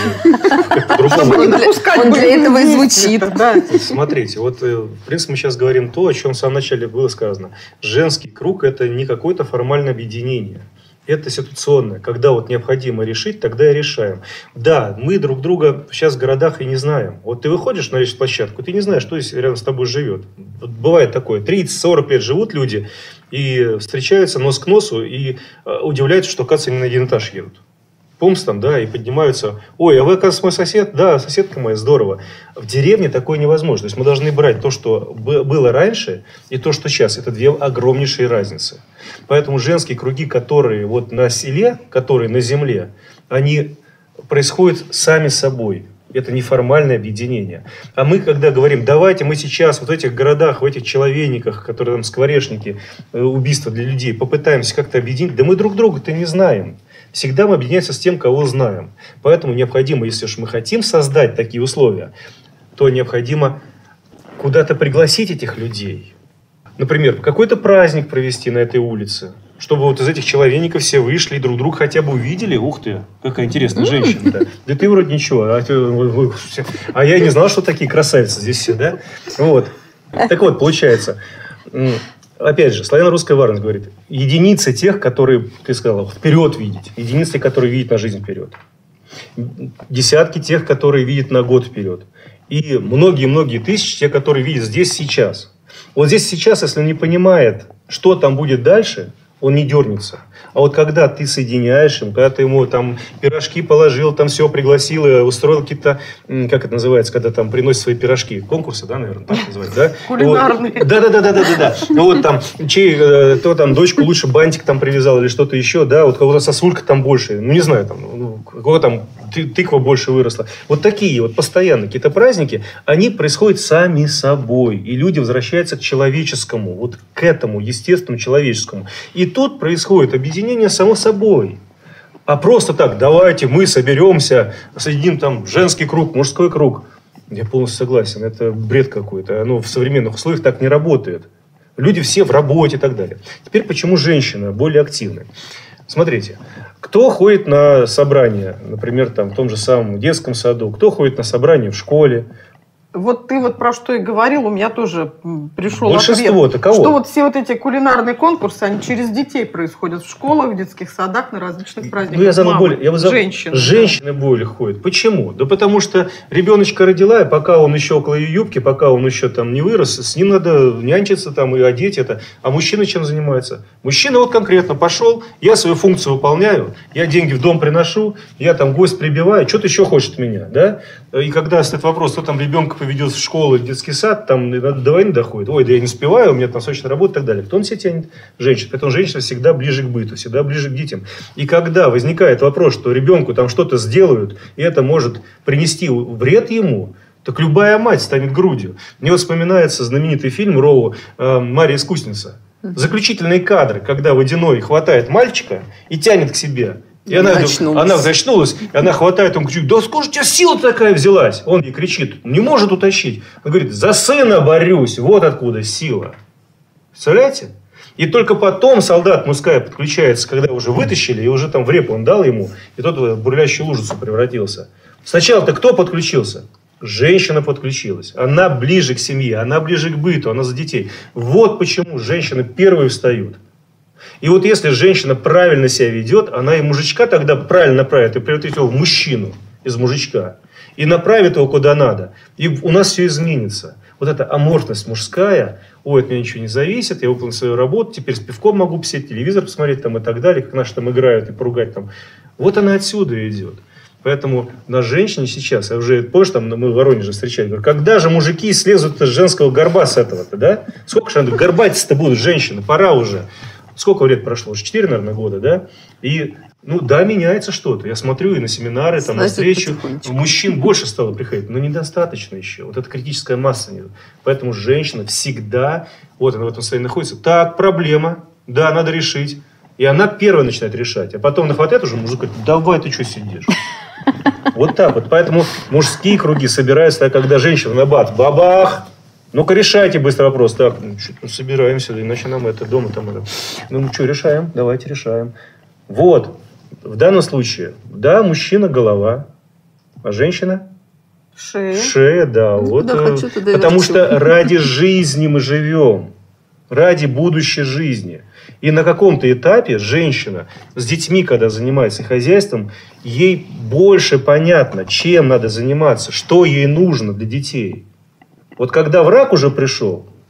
для этого и звучит. Смотрите, в принципе, мы сейчас говорим то, о чем в самом начале было сказано. Женский круг – это не какое-то формальное объединение. Это ситуационное. Когда необходимо решить, тогда и решаем. Да, мы друг друга сейчас в городах и не знаем. Вот ты выходишь на площадку, ты не знаешь, кто здесь рядом с тобой живет. Бывает такое. 30-40 лет живут люди и встречаются нос к носу и удивляются, что, оказывается, они на один этаж едут. помс там, да, и поднимаются. Ой, а вы, оказывается, мой сосед? Да, соседка моя, здорово. В деревне такое невозможно. То есть мы должны брать то, что было раньше, и то, что сейчас. Это две огромнейшие разницы. Поэтому женские круги, которые вот на селе, которые на земле, они происходят сами собой. Это неформальное объединение. А мы, когда говорим, давайте мы сейчас вот в этих городах, в этих человейниках, которые там скворечники, убийства для людей, попытаемся как-то объединить, да мы друг друга-то не знаем. Всегда мы объединяемся с тем, кого знаем. Поэтому необходимо, если уж мы хотим создать такие условия, то необходимо куда-то пригласить этих людей. Например, какой-то праздник провести на этой улице, чтобы вот из этих человейников все вышли и друг друга хотя бы увидели. Ух ты, какая интересная женщина-то. Да ты вроде ничего. А я не знал, что такие красавицы здесь все, да? Вот. Так вот, получается, опять же, славяно-русская варность говорит, единицы тех, которые, ты сказала, вперед видеть. Единицы, которые видят на жизнь вперед. Десятки тех, которые видят на год вперед. И многие-многие тысячи тех, которые видят здесь сейчас. Вот здесь сейчас, если он не понимает, что там будет дальше, он не дернется. А вот когда ты соединяешь им, когда ты ему там пирожки положил, там все пригласил, и устроил какие-то, как это называется, когда там приносят свои пирожки, конкурсы, да, наверное, так называют, да? Кулинарные. Да. Вот там, кто там дочку лучше бантик там привязал или что-то еще, да, вот кого-то сосулька там больше, ну не знаю, там, кого там тыква больше выросла. Вот такие вот постоянно какие-то праздники, они происходят сами собой. И люди возвращаются к человеческому, вот к этому естественному человеческому. И тут происходит объединение само собой. А просто так, давайте мы соберемся, соединим там женский круг, мужской круг. Я полностью согласен, это бред какой-то. Оно в современных условиях так не работает. Люди все в работе и так далее. Теперь почему женщины более активны? Смотрите, кто ходит на собрания, например, там, в том же самом детском саду, кто ходит на собрания в школе? Вот ты вот про что и говорил, у меня тоже пришел Большинство-то ответ. кого? Что вот все вот эти кулинарные конкурсы, они через детей происходят в школах, в детских садах, на различных праздниках. Ну, я забыл более. Женщины. Женщины более ходят. Почему? Да потому что ребеночка родила, и пока он еще около ее юбки, пока он еще там не вырос, с ним надо нянчиться там и одеть это. А мужчина чем занимается? Мужчина вот конкретно пошел, я свою функцию выполняю, я деньги в дом приношу, я там гость прибиваю, что ты еще хочешь от меня, да? И когда стоит вопрос, кто там ребенка поведет в школу, в детский сад, там до войны доходит. Ой, да я не успеваю, у меня там срочная работа и так далее. Кто он себе тянет? Женщина. Поэтому женщина всегда ближе к быту, всегда ближе к детям. И когда возникает вопрос, что ребенку там что-то сделают, и это может принести вред ему, так любая мать станет грудью. Мне вот вспоминается знаменитый фильм Роу «Марья искусница». Заключительные кадры, когда Водяной хватает мальчика и тянет к себе. И она очнулась, и она хватает, он кричит, да сколько у тебя сила такая взялась? Он ей кричит, не может утащить. Он говорит, за сына борюсь, вот откуда сила. Представляете? И только потом солдат мужская подключается, когда уже вытащили, и уже там в репу он дал ему, и тот в бурлящую лужицу превратился. Сначала-то кто подключился? Женщина подключилась. Она ближе к семье, она ближе к быту, она за детей. Вот почему женщины первые встают. И вот если женщина правильно себя ведет, она и мужичка тогда правильно направит и превратит его в мужчину из мужичка. И направит его куда надо. И у нас все изменится. Вот эта аморфность мужская, ой, от меня ничего не зависит, я выполнил свою работу, теперь с пивком могу посидеть, телевизор посмотреть там, и так далее, как наши там играют и поругать там. Вот она отсюда идет. Поэтому на женщине сейчас, я уже, помнишь, там мы в Воронеже встречали, говорю, когда же мужики слезут с женского горба с этого-то, да? Сколько же горбатиться-то будут женщины, пора уже. Сколько лет прошло? Уже 4, наверное, года, да? И, ну, да, меняется что-то. Я смотрю и на семинары, там, на встречу. Мужчин больше стало приходить, но недостаточно еще. Вот эта критическая масса нет. Поэтому женщина всегда, вот она в этом состоянии находится. Так, проблема, да, надо решить. И она первая начинает решать. А потом нахватает уже мужик, говорит, давай, ты что сидишь? Вот так вот. Поэтому мужские круги собираются, когда женщина на бат, бабах, ну-ка, решайте быстро вопрос. Так, ну, собираемся, иначе нам это дома там это. Ну, что, решаем? Давайте решаем. Вот. В данном случае, да, мужчина голова, а женщина? Шея. Шея, да. Ну, вот, потому что ради жизни мы живем. Ради будущей жизни. И на каком-то этапе женщина с детьми, когда занимается хозяйством, ей больше понятно, чем надо заниматься, что ей нужно для детей. Вот когда враг уже пришел,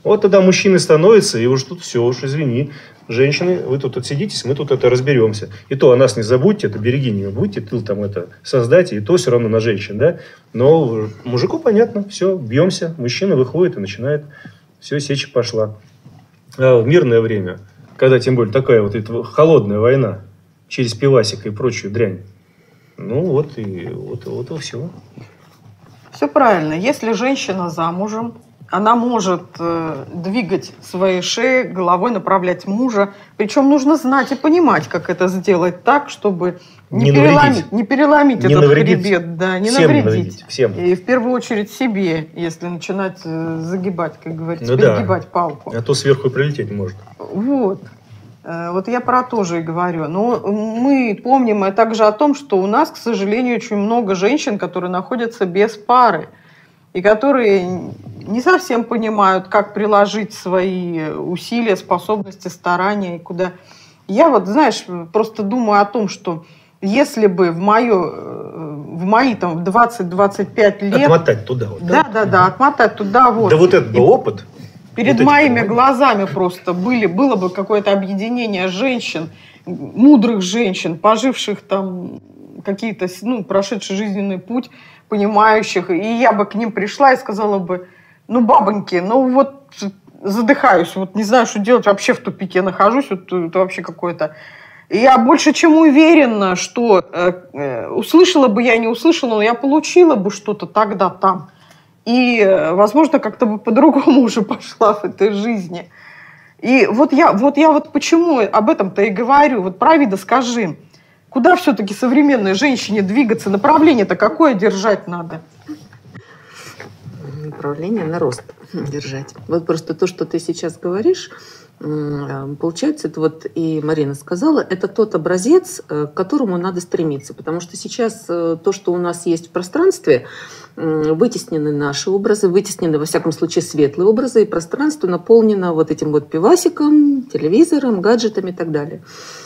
Вот тогда мужчины становятся, и уж тут все, уж извини. Женщины, вы тут отсидитесь, мы тут это разберемся. И то о нас не забудьте, это берегиней будьте, тыл там это создайте, и то все равно на женщин, да. Но мужику понятно, все, бьемся, мужчина выходит и начинает, все, сеча пошла. А в мирное время, когда тем более такая вот эта холодная война, через пивасик и прочую дрянь, ну вот и все. Все правильно. Если женщина замужем, она может двигать своей шеей, головой направлять мужа. Причем нужно знать и понимать, как это сделать так, чтобы не переломить этот хребет. Да, не навредить. Всем. И в первую очередь себе, если начинать загибать, как говорится, перегибать палку. А то сверху и прилететь может. Вот. Вот я про то же и говорю. Но мы помним также о том, что у нас, к сожалению, очень много женщин, которые находятся без пары. И которые не совсем понимают, как приложить свои усилия, способности, старания и куда. Я вот, знаешь, просто думаю о том, что если бы в мои там 20-25 лет... Отмотать туда вот. Да, отмотать туда вот. Да вот этот был опыт. Перед моими глазами просто было бы какое-то объединение женщин, мудрых женщин, поживших там какие-то, прошедший жизненный путь, понимающих, и я бы к ним пришла и сказала бы, бабоньки, вот задыхаюсь, вот не знаю, что делать, вообще в тупике нахожусь, вот это вообще какое-то. И я больше чем уверена, что услышала бы я, не услышала, но я получила бы что-то тогда там. И, возможно, как-то бы по-другому уже пошла в этой жизни. И вот я почему об этом-то и говорю. Вот, Правида, скажи, куда все-таки современной женщине двигаться? Направление-то какое держать надо? Направление на рост держать. Вот просто то, что ты сейчас говоришь, получается, это вот и Марина сказала, это тот образец, к которому надо стремиться. Потому что сейчас то, что у нас есть в пространстве, вытеснены наши образы, вытеснены, во всяком случае, светлые образы, и пространство наполнено вот этим вот пивасиком, телевизором, гаджетами и так далее.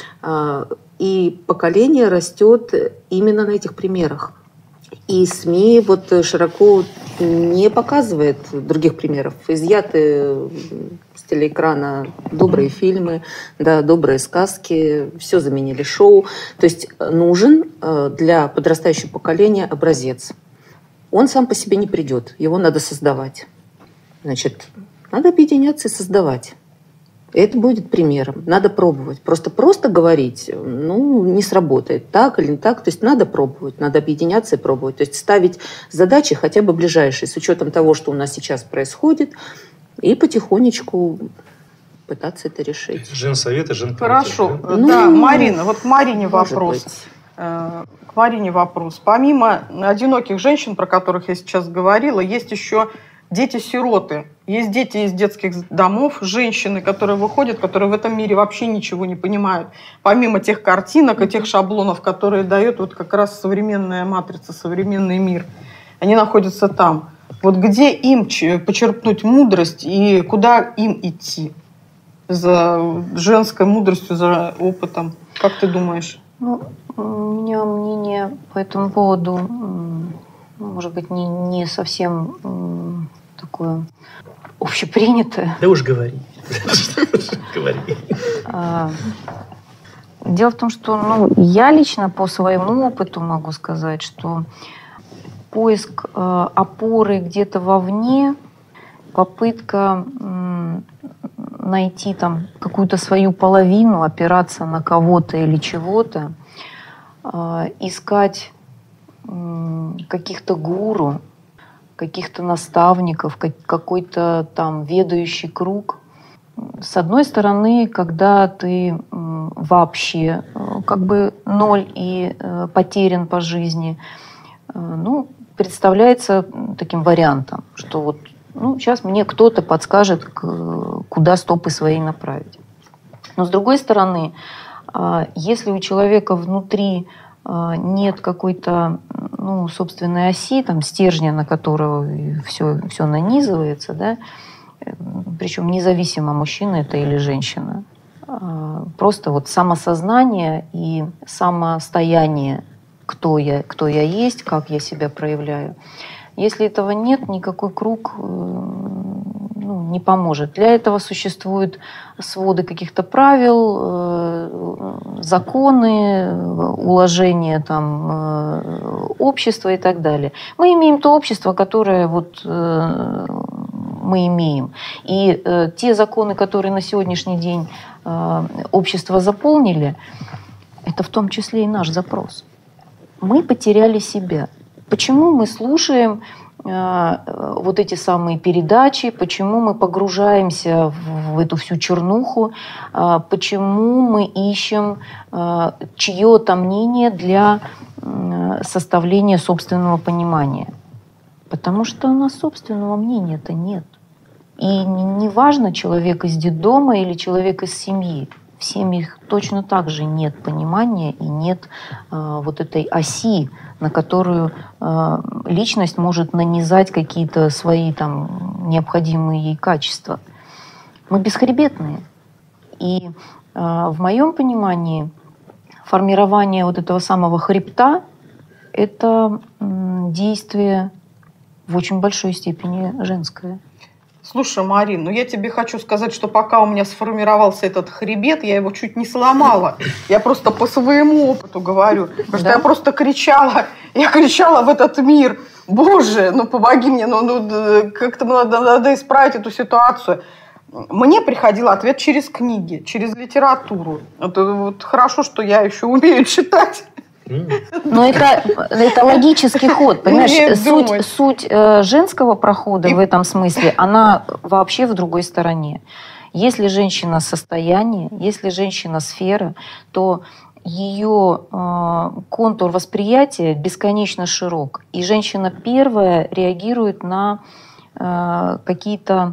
И поколение растет именно на этих примерах. И СМИ вот широко не показывает других примеров. Изъяты с телеэкрана добрые фильмы, да, добрые сказки, все заменили шоу. То есть нужен для подрастающего поколения образец. Он сам по себе не придет, его надо создавать. Значит, надо объединяться и создавать. Это будет примером. Надо пробовать. Просто говорить, не сработает. Так или не так. То есть надо пробовать, надо объединяться и пробовать. То есть ставить задачи хотя бы ближайшие, с учетом того, что у нас сейчас происходит, и потихонечку пытаться это решить. Женсовет и женкомитет. Хорошо. Да, Марина, вот к Марине вопрос. К Марине вопрос. Помимо одиноких женщин, про которых я сейчас говорила, есть еще дети-сироты. Есть дети из детских домов, женщины, которые выходят, которые в этом мире вообще ничего не понимают. Помимо тех картинок и тех шаблонов, которые дает вот как раз современная матрица, современный мир. Они находятся там. Вот где им почерпнуть мудрость и куда им идти? За женской мудростью, за опытом. Как ты думаешь? У меня мнение по этому поводу, может быть, не совсем такое общепринятое. Да уж говори. Говори. Дело в том, что я лично по своему опыту могу сказать, что поиск опоры где-то вовне, попытка найти там какую-то свою половину, опираться на кого-то или чего-то, искать каких-то гуру, каких-то наставников, какой-то там ведающий круг. С одной стороны, когда ты вообще как бы ноль и потерян по жизни, представляется таким вариантом, что вот сейчас мне кто-то подскажет, куда стопы свои направить. Но с другой стороны, если у человека внутри нет какой-то собственной оси, там, стержня, на которого все нанизывается, да, причем независимо, мужчина это или женщина. Просто вот самосознание и самостояние, кто я есть, как я себя проявляю. Если этого нет, никакой круг не поможет. Для этого существуют своды каких-то правил, законы, уложения там, общества и так далее. Мы имеем то общество, которое вот, мы имеем. И те законы, которые на сегодняшний день общество заполнили, это в том числе и наш запрос. Мы потеряли себя. Почему мы слушаем вот эти самые передачи, почему мы погружаемся в эту всю чернуху, почему мы ищем чье-то мнение для составления собственного понимания? Потому что у нас собственного мнения-то нет. И не важно, человек из детдома или человек из семьи. В семьях точно так же нет понимания и нет вот этой оси, на которую личность может нанизать какие-то свои там необходимые ей качества. Мы бесхребетные. И в моем понимании формирование вот этого самого хребта – это действие в очень большой степени женское. Слушай, Марин, ну я тебе хочу сказать, что пока у меня сформировался этот хребет, я его чуть не сломала. Я просто по своему опыту говорю. Потому что я просто кричала в этот мир. Боже, ну помоги мне, как-то надо исправить эту ситуацию. Мне приходил ответ через книги, через литературу. Это вот хорошо, что я еще умею читать. Но это логический ход, понимаешь? Суть женского прохода в этом смысле, она вообще в другой стороне. Если женщина состояние, если женщина сфера, то ее контур восприятия бесконечно широк. И женщина первая реагирует на какие-то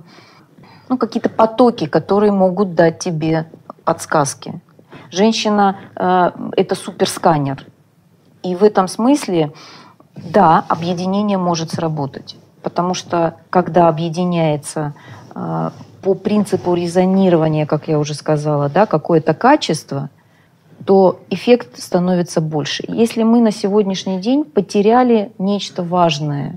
потоки, которые могут дать тебе подсказки. Женщина – это суперсканер. И в этом смысле, да, объединение может сработать. Потому что, когда объединяется по принципу резонирования, как я уже сказала, да, какое-то качество, то эффект становится больше. Если мы на сегодняшний день потеряли нечто важное,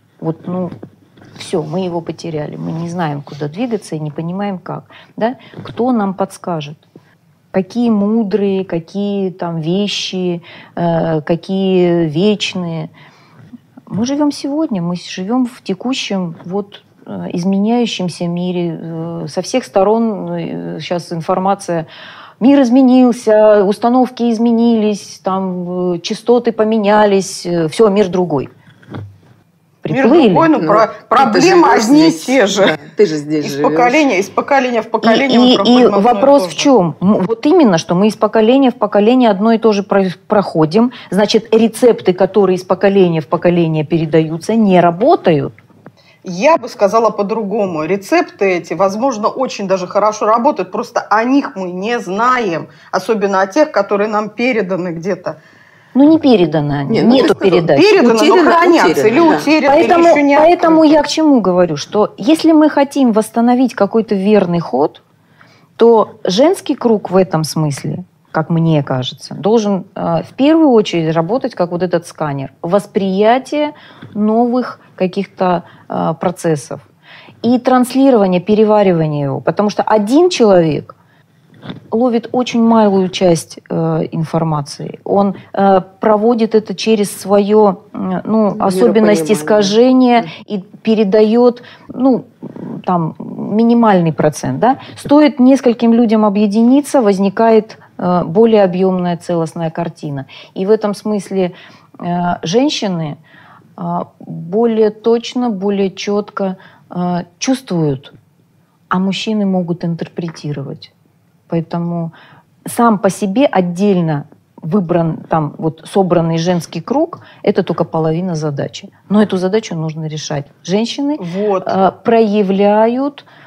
все, мы его потеряли, мы не знаем, куда двигаться и не понимаем, как. Да? Кто нам подскажет? Какие мудрые, какие там вещи, какие вечные. Мы живем сегодня, мы живем в текущем изменяющемся мире. Со всех сторон сейчас информация: мир изменился, установки изменились, там, частоты поменялись, все, мир другой. Приплыли. Мир другой, проблемы одни и те же. Да, ты же здесь живешь. Из поколения в поколение. И вопрос в чем? Вот именно, что мы из поколения в поколение одно и то же проходим. Значит, рецепты, которые из поколения в поколение передаются, не работают. Я бы сказала по-другому. Рецепты эти, возможно, очень даже хорошо работают, просто о них мы не знаем. Особенно о тех, которые нам переданы где-то. Не передано, нету передач. Передано, но хранятся или утеряны, или еще не открыты. Поэтому я к чему говорю, что если мы хотим восстановить какой-то верный ход, то женский круг в этом смысле, как мне кажется, должен в первую очередь работать как вот этот сканер. Восприятие новых каких-то процессов. И транслирование, переваривание его. Потому что один человек ловит очень малую часть информации. Он проводит это через свое особенность искажения и передает минимальный процент. Да? Стоит нескольким людям объединиться, возникает более объемная целостная картина. И в этом смысле женщины более точно, более четко чувствуют, а мужчины могут интерпретировать. Поэтому сам по себе отдельно собранный женский круг – это только половина задачи. Но эту задачу нужно решать. Женщины проявляют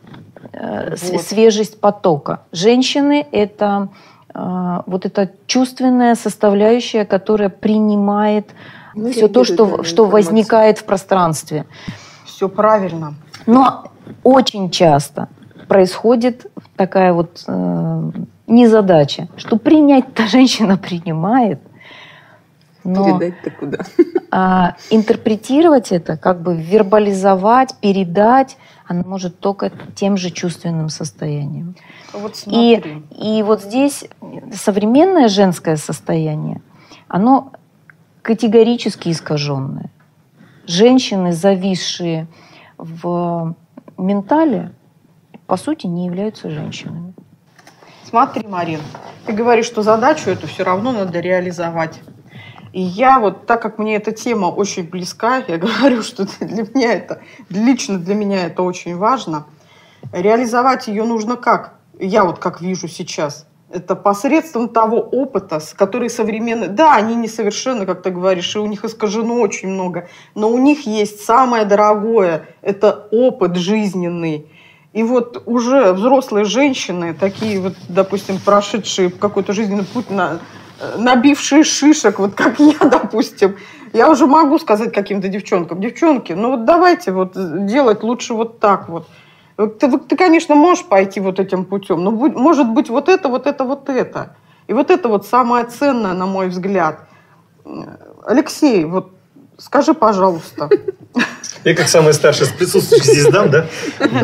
свежесть потока. Женщины – это эта чувственная составляющая, которая принимает все то, что возникает в пространстве. Все правильно. Но очень часто происходит такая незадача, что принять-то женщина принимает, Но Передать-то куда? Интерпретировать это, как бы вербализовать, передать, она может только тем же чувственным состоянием. Вот смотри. И вот здесь современное женское состояние, оно категорически искаженное. Женщины, зависшие в ментале, по сути, не являются женщинами. Смотри, Марин, ты говоришь, что задачу эту все равно надо реализовать. И я вот, так как мне эта тема очень близка, я говорю, что для меня это, лично для меня это очень важно. Реализовать ее нужно как? Я вот как вижу сейчас. Это посредством того опыта, который современный... Да, они несовершенны, как ты говоришь, и у них искажено очень много. Но у них есть самое дорогое. Это опыт жизненный. И вот уже взрослые женщины, такие вот, допустим, прошедшие какой-то жизненный путь, набившие шишек, вот как я, допустим, я уже могу сказать каким-то девчонкам: девчонки, ну вот давайте вот делать лучше вот так вот. Ты, конечно, можешь пойти вот этим путем, но может быть вот это, вот это, вот это. И вот это вот самое ценное, на мой взгляд. Алексей, вот скажи, пожалуйста. Я как самый старший из присутствующих здесь дам, да?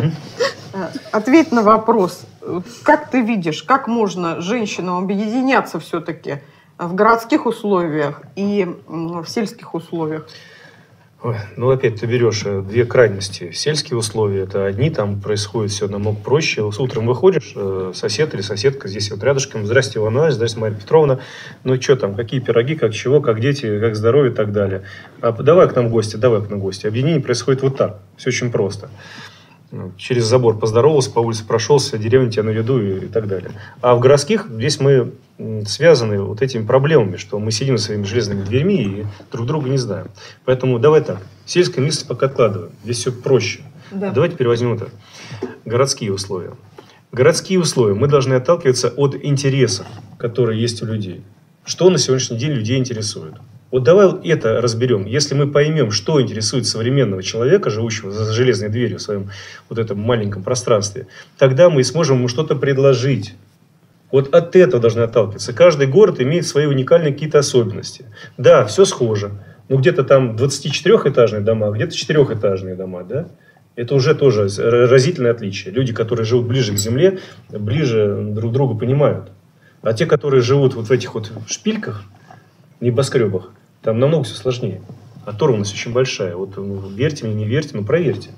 Ответь на вопрос. Как ты видишь, как можно женщинам объединяться все-таки в городских условиях и в сельских условиях? Ой, ну, опять ты берешь две крайности. Сельские условия, это одни, там происходит все намного проще. Утром выходишь, сосед или соседка здесь вот рядышком: здрасте, Иван Иванович, здрасте, Марья Петровна. Ну, что там, какие пироги, как чего, как дети, как здоровье и так далее. Давай к нам в гости, давай к нам в гости. Объединение происходит вот так. Все очень просто. Через забор поздоровался, по улице прошелся, деревня тебя на виду и так далее. А в городских здесь мы связаны вот этими проблемами, что мы сидим за своими железными дверьми и друг друга не знаем. Поэтому давай так, сельская мысль пока откладываем. Здесь все проще. Да. Давайте перевозьмем это. Городские условия. Городские условия. Мы должны отталкиваться от интересов, которые есть у людей. Что на сегодняшний день людей интересует? Вот давай это разберем. Если мы поймем, что интересует современного человека, живущего за железной дверью в своем вот этом маленьком пространстве, тогда мы сможем ему что-то предложить. Вот от этого должны отталкиваться. Каждый город имеет свои уникальные какие-то особенности. Да, все схоже. Но где-то там 24-этажные дома, где-то 4-этажные дома, да? Это уже тоже разительное отличие. Люди, которые живут ближе к земле, ближе друг друга понимают. А те, которые живут вот в этих вот шпильках, небоскребах, там намного все сложнее. Оторванность очень большая. Вот верьте мне, не верьте, но проверьте.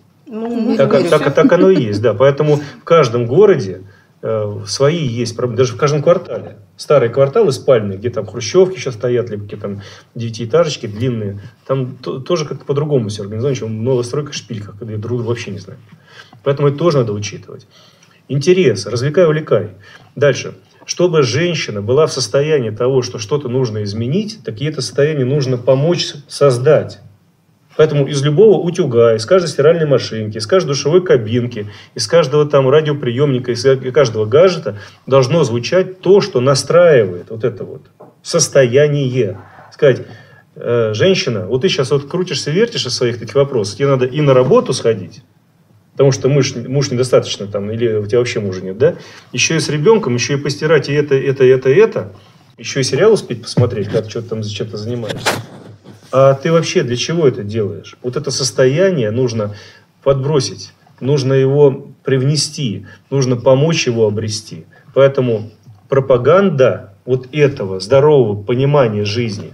Так оно и есть. Да. Поэтому в каждом городе свои есть проблемы. Даже в каждом квартале. Старые кварталы спальные, где там хрущевки еще стоят, либо где там девятиэтажечки длинные. Там тоже как-то по-другому все организовано, чем в новостройках, шпильках, когда я друг друга вообще не знаю. Поэтому это тоже надо учитывать. Интерес. Развлекай, увлекай. Дальше. Чтобы женщина была в состоянии того, что что-то нужно изменить, так ей это состояние нужно помочь создать. Поэтому из любого утюга, из каждой стиральной машинки, из каждой душевой кабинки, из каждого там радиоприемника, из каждого гаджета должно звучать то, что настраивает вот это вот состояние. Сказать: женщина, вот ты сейчас вот крутишься, вертишь из своих таких вопросов, тебе надо и на работу сходить, потому что муж недостаточно там, или у тебя вообще мужа нет, да? Еще и с ребенком, еще и постирать и это, еще и сериал успеть посмотреть, как что-то там чем-то занимаешься. А ты вообще для чего это делаешь? Вот это состояние нужно подбросить, нужно его привнести, нужно помочь его обрести. Поэтому пропаганда вот этого здорового понимания жизни,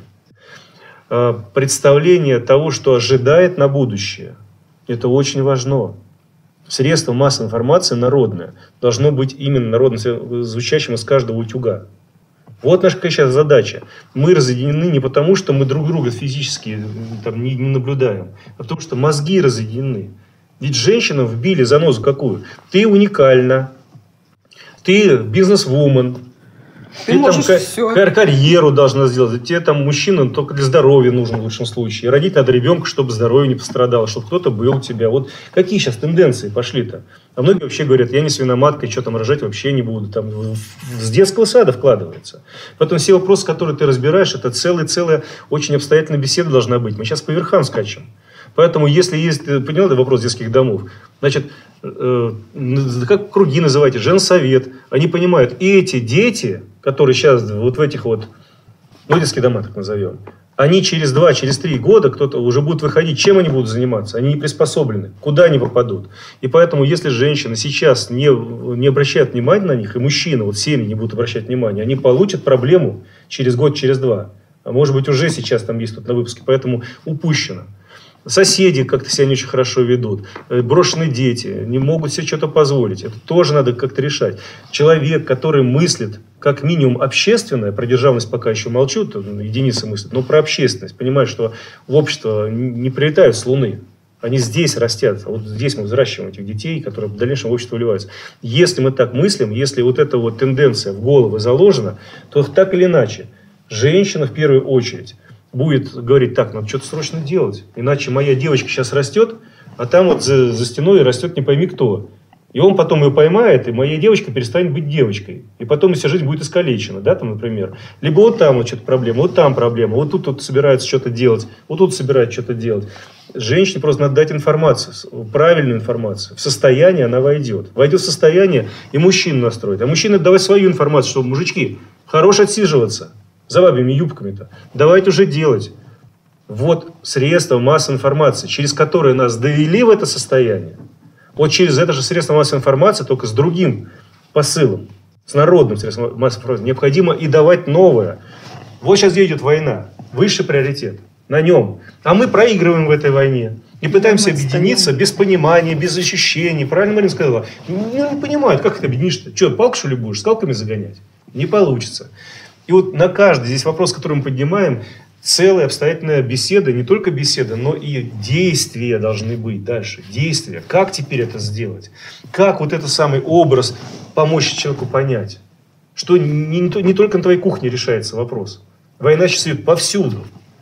представление того, что ожидает на будущее, это очень важно. Средство массовой информации народное должно быть именно народно звучащим из каждого утюга. Вот наша сейчас задача. Мы разъединены не потому, что мы друг друга физически там, не наблюдаем, а потому что мозги разъединены. Ведь женщинам вбили занозу какую? Ты уникальна, ты бизнес-вумен, ты там карьеру должна сделать. Тебе там мужчина только для здоровья нужен в лучшем случае. Родить надо ребенка, чтобы здоровье не пострадало, чтобы кто-то был у тебя. Вот какие сейчас тенденции пошли-то? А многие вообще говорят: я не свиноматка, что там рожать вообще не буду. Там с детского сада вкладывается. Поэтому все вопросы, которые ты разбираешь, это целая очень обстоятельная беседа должна быть. Мы сейчас по верхам скачем. Поэтому, если есть, понял ты вопрос детских домов, значит, как круги называйте, женсовет, они понимают, и эти дети, которые сейчас вот в этих вот, детские дома так назовем, Они через 2-3 года кто-то уже будет выходить. Чем они будут заниматься? Они не приспособлены. Куда они попадут? И поэтому, если женщины сейчас не обращают внимания на них, и мужчины, вот семьи не будут обращать внимания, они получат проблему через год, через 2. А может быть, уже сейчас там есть тут на выпуске. Поэтому упущено. Соседи как-то себя не очень хорошо ведут. Брошенные дети не могут себе что-то позволить. Это тоже надо как-то решать. Человек, который мыслит как минимум общественное, про державность пока еще молчу, единицы мыслят, но про общественность. Понимают, что в общество не прилетают с Луны. Они здесь растят. Вот здесь мы взращиваем этих детей, которые в дальнейшем в общество вливаются. Если мы так мыслим, если вот эта вот тенденция в головы заложена, то так или иначе, женщина в первую очередь будет говорить: так, надо что-то срочно делать. Иначе моя девочка сейчас растет, а там вот за стеной растет не пойми кто. И он потом ее поймает, и моя девочка перестанет быть девочкой. И потом вся жизнь будет искалечена, да, там, например. Либо вот там вот что-то проблема, вот там проблема, вот тут собираются что-то делать, вот тут собираются что-то делать. Женщине просто надо дать информацию, правильную информацию. В состояние она войдет. Войдет в состояние, и мужчину настроит. А мужчина давай свою информацию, что, мужички, хорош отсиживаться за бабьими юбками-то. Давайте уже делать. Вот средства массовой информации, через которые нас довели в это состояние. Вот через это же средство массовой информации, только с другим посылом, с народным средством массовой информации, необходимо и давать новое. Вот сейчас где идет война. Высший приоритет. На нем. А мы проигрываем в этой войне. И пытаемся объединиться без понимания, без ощущений. Правильно Марина сказала? Не понимают, как это объединишь-то? Что, палку, что ли, будешь скалками загонять? Не получится. И вот на каждый здесь вопрос, который мы поднимаем, целая обстоятельная беседа, не только беседа, но и действия должны быть дальше. Действия. Как теперь это сделать? Как вот этот самый образ помочь человеку понять, что не только на твоей кухне решается вопрос. Война сейчас идет повсюду.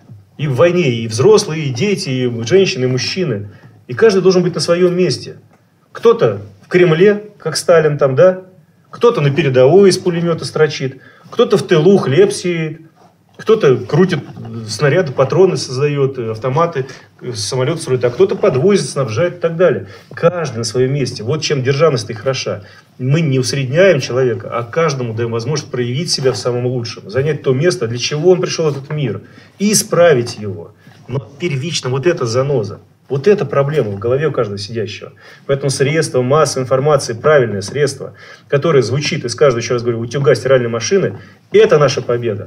И в войне и взрослые, и дети, и женщины, и мужчины. И каждый должен быть на своем месте. Кто-то в Кремле, как Сталин там, да? Кто-то на передовой из пулемета строчит. Кто-то в тылу хлеб сеет. Кто-то крутит снаряды, патроны создает, автоматы, самолет строит, а кто-то подвозит, снабжает и так далее. Каждый на своем месте. Вот чем державность и хороша. Мы не усредняем человека, а каждому даем возможность проявить себя в самом лучшем. Занять то место, для чего он пришел в этот мир. И исправить его. Но первично вот эта заноза. Вот это проблема в голове у каждого сидящего. Поэтому средство массовой информации, правильное средство, которое звучит из каждого, еще раз говорю, утюга, стиральной машины, это наша победа.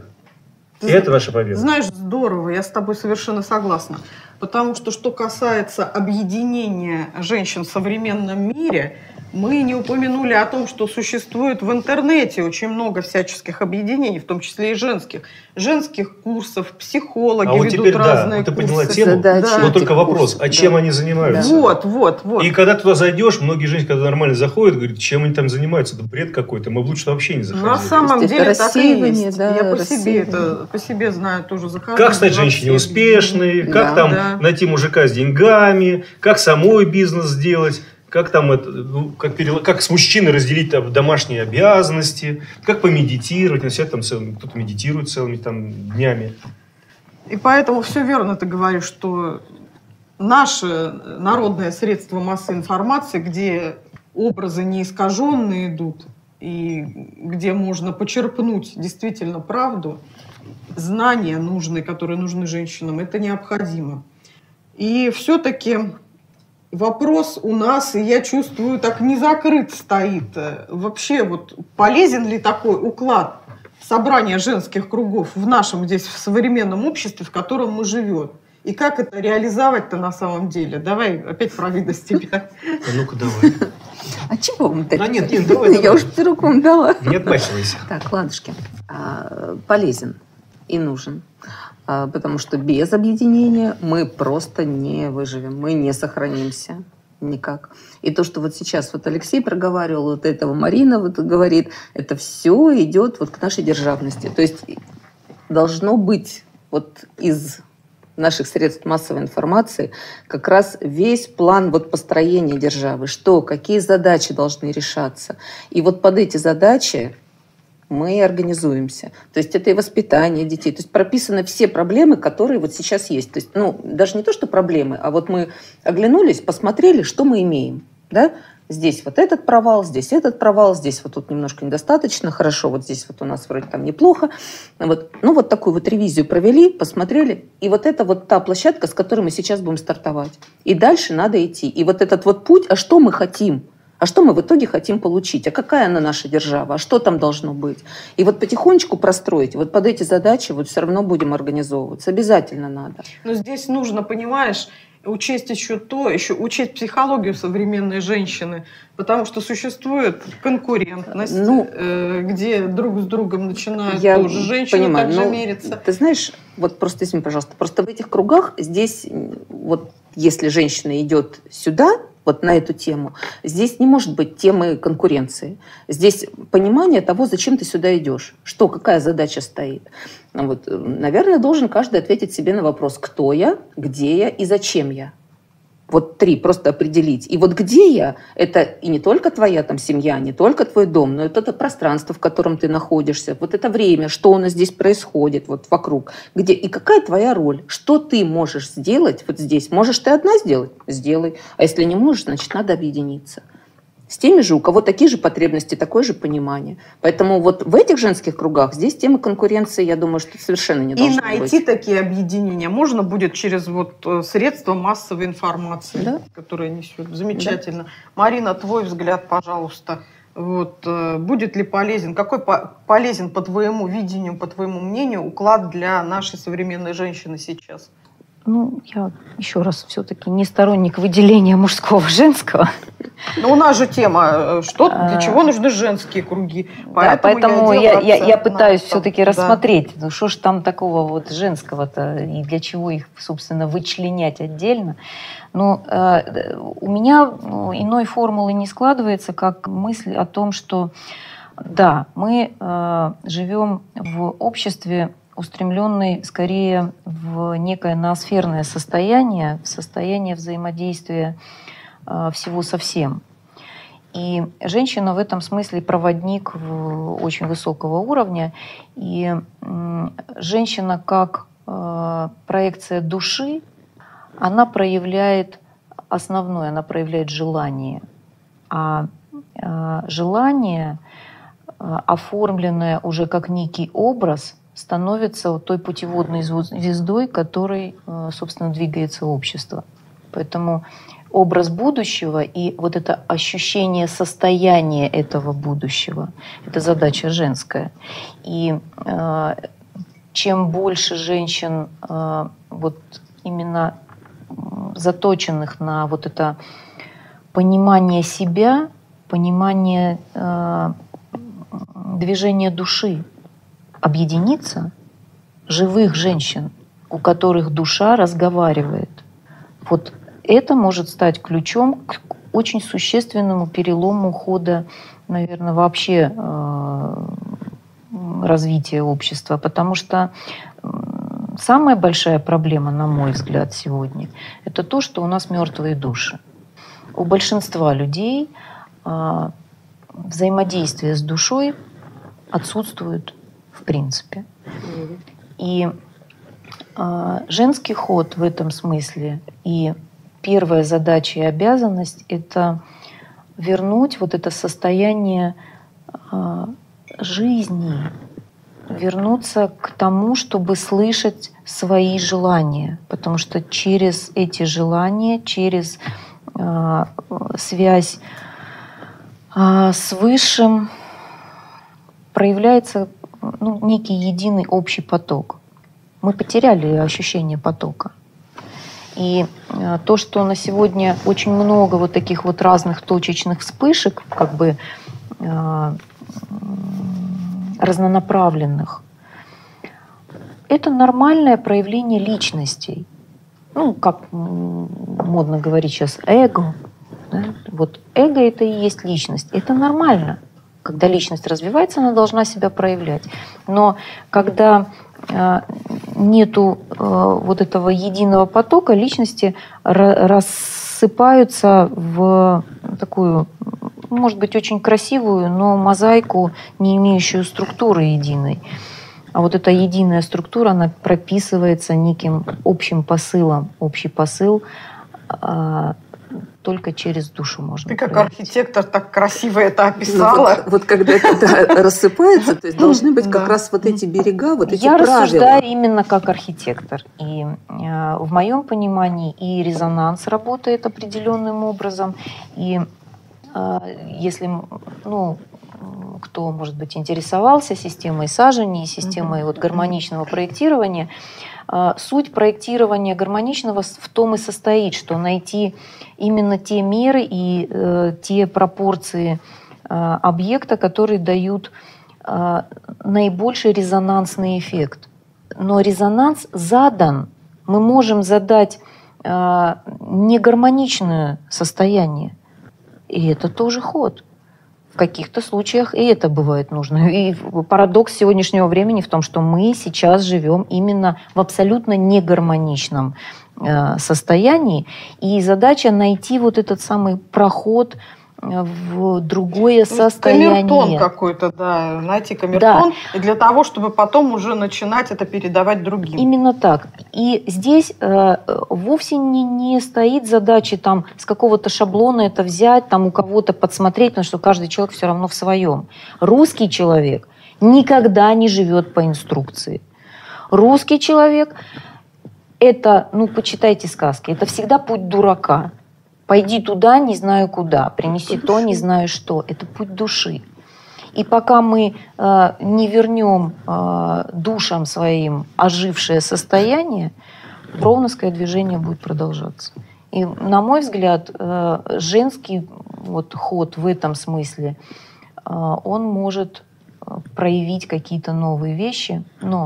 И это наша победа. Знаешь, здорово, я с тобой совершенно согласна. Потому что касается объединения женщин в современном мире, мы не упомянули о том, что существует в интернете очень много всяческих объединений, в том числе и женских курсов, психологи вот ведут теперь, разные ты курсы. поняла тему, но только вопрос, а чем они занимаются? Вот. И когда туда зайдешь, многие женщины, когда нормально заходят, говорят, чем они там занимаются, это бред какой-то, мы бы лучше вообще не заходили. На самом деле так и есть. Да, я по себе знаю, тоже захожу. Как стать женщине успешной, как там найти мужика с деньгами, как самой бизнес сделать. Как там это, как с мужчиной разделить там домашние обязанности, как помедитировать, на себя там кто-то медитирует целыми там днями. И поэтому все верно ты говоришь, что наше народное средство массовой информации, где образы не искаженные идут, и где можно почерпнуть действительно правду, знания нужные, которые нужны женщинам, это необходимо. И все-таки вопрос у нас, и я чувствую, так не закрыт стоит. Вообще, вот полезен ли такой уклад собрания женских кругов в нашем здесь, в современном обществе, в котором мы живем? И как это реализовать-то на самом деле? Давай опять про видность тебя. Ну-ка, давай. А чего вам дать? Нет, давай. Я уж пирог вам дала. Не отмахивайся. Так, ладушки. Полезен и нужен. Потому что без объединения мы просто не выживем, мы не сохранимся никак. И то, что вот сейчас вот Алексей проговаривал, вот этого Марина вот говорит, это все идет вот к нашей державности. То есть должно быть вот из наших средств массовой информации как раз весь план вот построения державы, что, какие задачи должны решаться. И вот под эти задачи мы организуемся. То есть это и воспитание детей. То есть прописаны все проблемы, которые вот сейчас есть. То есть, даже не то, что проблемы, а вот мы оглянулись, посмотрели, что мы имеем. Да? здесь вот этот провал, здесь вот тут немножко недостаточно, хорошо, вот здесь вот у нас вроде там неплохо. Вот. Ну, вот такую вот ревизию провели, посмотрели, и вот это вот та площадка, с которой мы сейчас будем стартовать. И дальше надо идти. И вот этот вот путь, а что мы хотим? А что мы в итоге хотим получить? А какая она наша держава? А что там должно быть? И вот потихонечку простроить. Вот под эти задачи вот все равно будем организовываться. Обязательно надо. Но здесь нужно, понимаешь, учесть еще учесть психологию современной женщины, потому что существует конкурентность, где друг с другом начинают тоже женщины также мериться. Ты знаешь, вот просто извини, пожалуйста, просто в этих кругах здесь, вот если женщина идет сюда, вот на эту тему, здесь не может быть темы конкуренции. Здесь понимание того, зачем ты сюда идешь, что, какая задача стоит. Вот, наверное, должен каждый ответить себе на вопрос, кто я, где я и зачем я. Вот 3 просто определить. И вот где я, это и не только твоя там семья, не только твой дом, но это пространство, в котором ты находишься, вот это время, что у нас здесь происходит вот вокруг, где и какая твоя роль, что ты можешь сделать вот здесь. Можешь ты одна сделать? Сделай. А если не можешь, значит, надо объединиться. С теми же, у кого такие же потребности, такое же понимание. Поэтому вот в этих женских кругах здесь тема конкуренции, я думаю, что совершенно не должна быть. И найти такие объединения можно будет через вот средства массовой информации, да, которые несет. Замечательно. Да. Марина, твой взгляд, пожалуйста. Вот, будет ли полезен, какой полезен по твоему видению, по твоему мнению уклад для нашей современной женщины сейчас? Ну, я еще раз все-таки не сторонник выделения мужского-женского. Но у нас же тема, для чего нужны женские круги. Поэтому я пытаюсь все-таки рассмотреть, ну, что ж там такого вот женского-то, и для чего их, собственно, вычленять отдельно. Но у меня иной формулы не складывается, как мысль о том, что да, мы живем в обществе, устремленный скорее в некое ноосферное состояние, в состояние взаимодействия всего со всем. И женщина в этом смысле проводник очень высокого уровня. И женщина как проекция души, она проявляет основное, она проявляет желание. А желание, оформленное уже как некий образ, становится вот той путеводной звездой, которой, собственно, двигается общество. Поэтому образ будущего и вот это ощущение состояния этого будущего — это задача женская. И чем больше женщин вот именно заточенных на вот это понимание себя, понимание движения души, объединиться, живых женщин, у которых душа разговаривает. Вот это может стать ключом к очень существенному перелому хода, наверное, вообще развития общества. Потому что самая большая проблема, на мой взгляд, сегодня, это то, что у нас мертвые души. У большинства людей взаимодействие с душой отсутствует в принципе. И женский ход в этом смысле и первая задача и обязанность — это вернуть вот это состояние жизни, вернуться к тому, чтобы слышать свои желания. Потому что через эти желания, через связь с Высшим проявляется некий единый общий поток. Мы потеряли ощущение потока. И то, что на сегодня очень много вот таких вот разных точечных вспышек, как бы разнонаправленных, это нормальное проявление личностей. Ну, как модно говорить сейчас, эго. Да? Вот эго — это и есть личность. Это нормально. Когда личность развивается, она должна себя проявлять. Но когда нету вот этого единого потока, личности рассыпаются в такую, может быть, очень красивую, но мозаику, не имеющую структуры единой. А вот эта единая структура, она прописывается неким общим посылом. Общий посыл — то, только через душу можно. Ты как проявить. архитектор так красиво это описала. Вот когда это рассыпается, то есть должны быть как раз вот эти берега, вот эти Я правила. рассуждаю именно как архитектор. И в моем понимании и резонанс работает определенным образом. И если, кто, может быть, интересовался системой саженей, системой вот гармоничного проектирования, суть проектирования гармоничного в том и состоит, что найти именно те меры и те пропорции объекта, которые дают наибольший резонансный эффект. Но резонанс задан. Мы можем задать негармоничное состояние. И это тоже ход. В каких-то случаях и это бывает нужно. И парадокс сегодняшнего времени в том, что мы сейчас живем именно в абсолютно негармоничном состоянии. И задача найти вот этот самый проход в другое состояние. Камертон какой-то, да, найти камертон. Да. И для того, чтобы потом уже начинать это передавать другим. Именно так. И здесь вовсе не стоит задачи там с какого-то шаблона это взять, там у кого-то подсмотреть, потому что каждый человек все равно в своем. Русский человек никогда не живет по инструкции. Русский человек это, почитайте сказки, это всегда путь дурака. Пойди туда, не знаю куда, принеси то, не знаю что. Это путь души. И пока мы не вернем душам своим ожившее состояние, броуновское движение будет продолжаться. И, на мой взгляд, женский ход в этом смысле, он может проявить какие-то новые вещи,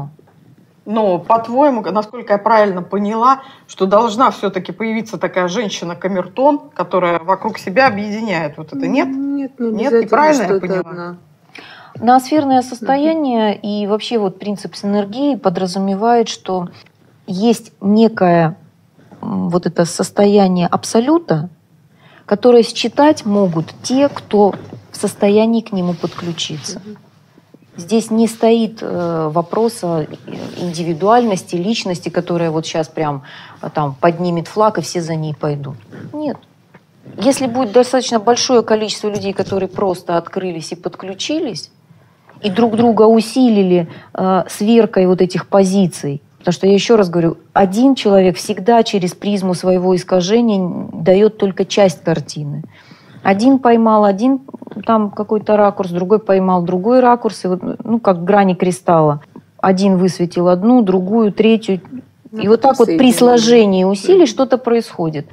Но, по-твоему, насколько я правильно поняла, что должна все-таки появиться такая женщина-камертон, которая вокруг себя объединяет вот это, нет? Нет, неправильно я поняла? Одна. Ноосферное состояние и вообще принцип синергии подразумевает, что есть некое это состояние абсолюта, которое считать могут те, кто в состоянии к нему подключиться. Здесь не стоит вопроса индивидуальности, личности, которая сейчас прям там поднимет флаг, и все за ней пойдут. Нет. Если будет достаточно большое количество людей, которые просто открылись и подключились, и друг друга усилили сверкой этих позиций, потому что я еще раз говорю, один человек всегда через призму своего искажения дает только часть картины. Один поймал один там какой-то ракурс, другой поймал другой ракурс, и как грани кристалла. Один высветил одну, другую, третью. И так при сложении усилий что-то происходит.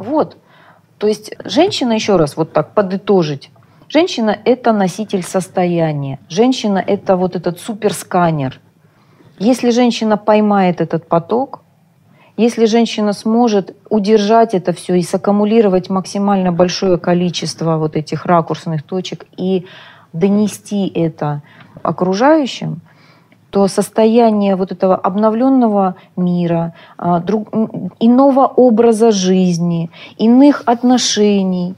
То есть женщина, еще раз так подытожить, женщина – это носитель состояния. Женщина – это этот суперсканер. Если женщина поймает этот поток, если женщина сможет удержать это все и саккумулировать максимально большое количество этих ракурсных точек и донести это окружающим, то состояние этого обновленного мира, иного образа жизни, иных отношений,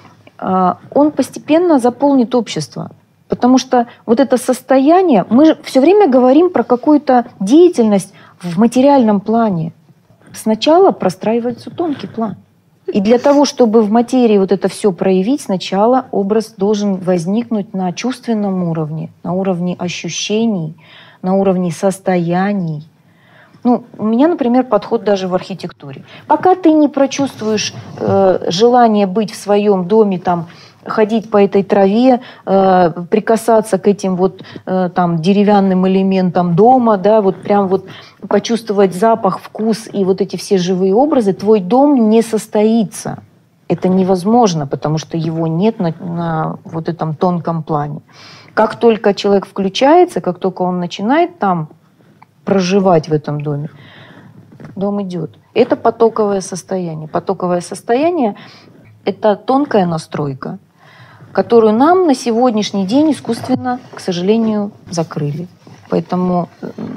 он постепенно заполнит общество. Потому что это состояние, мы же все время говорим про какую-то деятельность в материальном плане. Сначала простраивается тонкий план. И для того, чтобы в материи это все проявить, сначала образ должен возникнуть на чувственном уровне, на уровне ощущений, на уровне состояний. У меня, например, подход даже в архитектуре. Пока ты не прочувствуешь желание быть в своем доме, ходить по этой траве, прикасаться к этим деревянным элементам дома, прям почувствовать запах, вкус и эти все живые образы, твой дом не состоится. Это невозможно, потому что его нет на этом тонком плане. Как только человек включается, как только он начинает там проживать в этом доме, дом идет. Это потоковое состояние. Потоковое состояние – это тонкая настройка, которую нам на сегодняшний день искусственно, к сожалению, закрыли. Поэтому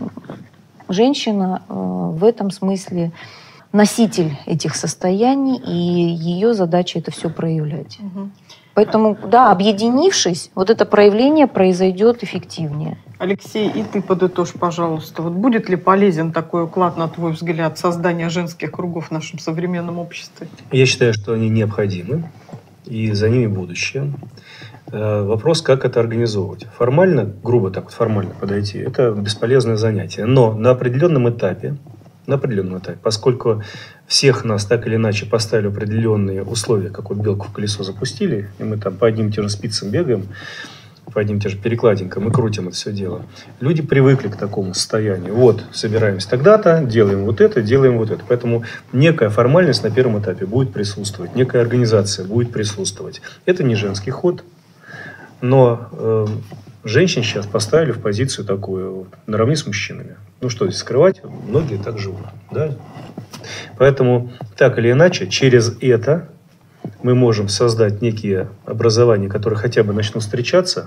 женщина в этом смысле носитель этих состояний, и ее задача это все проявлять. Поэтому, да, объединившись, вот это проявление произойдет эффективнее. Алексей, и ты подытожь, пожалуйста. Вот будет ли полезен такой уклад, на твой взгляд, создания женских кругов в нашем современном обществе? Я считаю, что они необходимы, и за ними будущее. Вопрос, как это организовывать. Формально, грубо так вот формально подойти, это бесполезное занятие. Но на определенном этапе, поскольку всех нас так или иначе поставили определенные условия, как вот белку в колесо запустили, и мы там по одним и тем же спицам бегаем, по одним и тем же перекладинкам и крутим это все дело. Люди привыкли к такому состоянию. Вот, собираемся тогда-то, делаем вот это, делаем вот это. Поэтому некая формальность на первом этапе будет присутствовать, некая организация будет присутствовать. Это не женский ход, но женщин сейчас поставили в позицию такую, наравне с мужчинами. Ну что здесь скрывать, многие так живут. Да? Поэтому, так или иначе, через это мы можем создать некие образования, которые хотя бы начнут встречаться,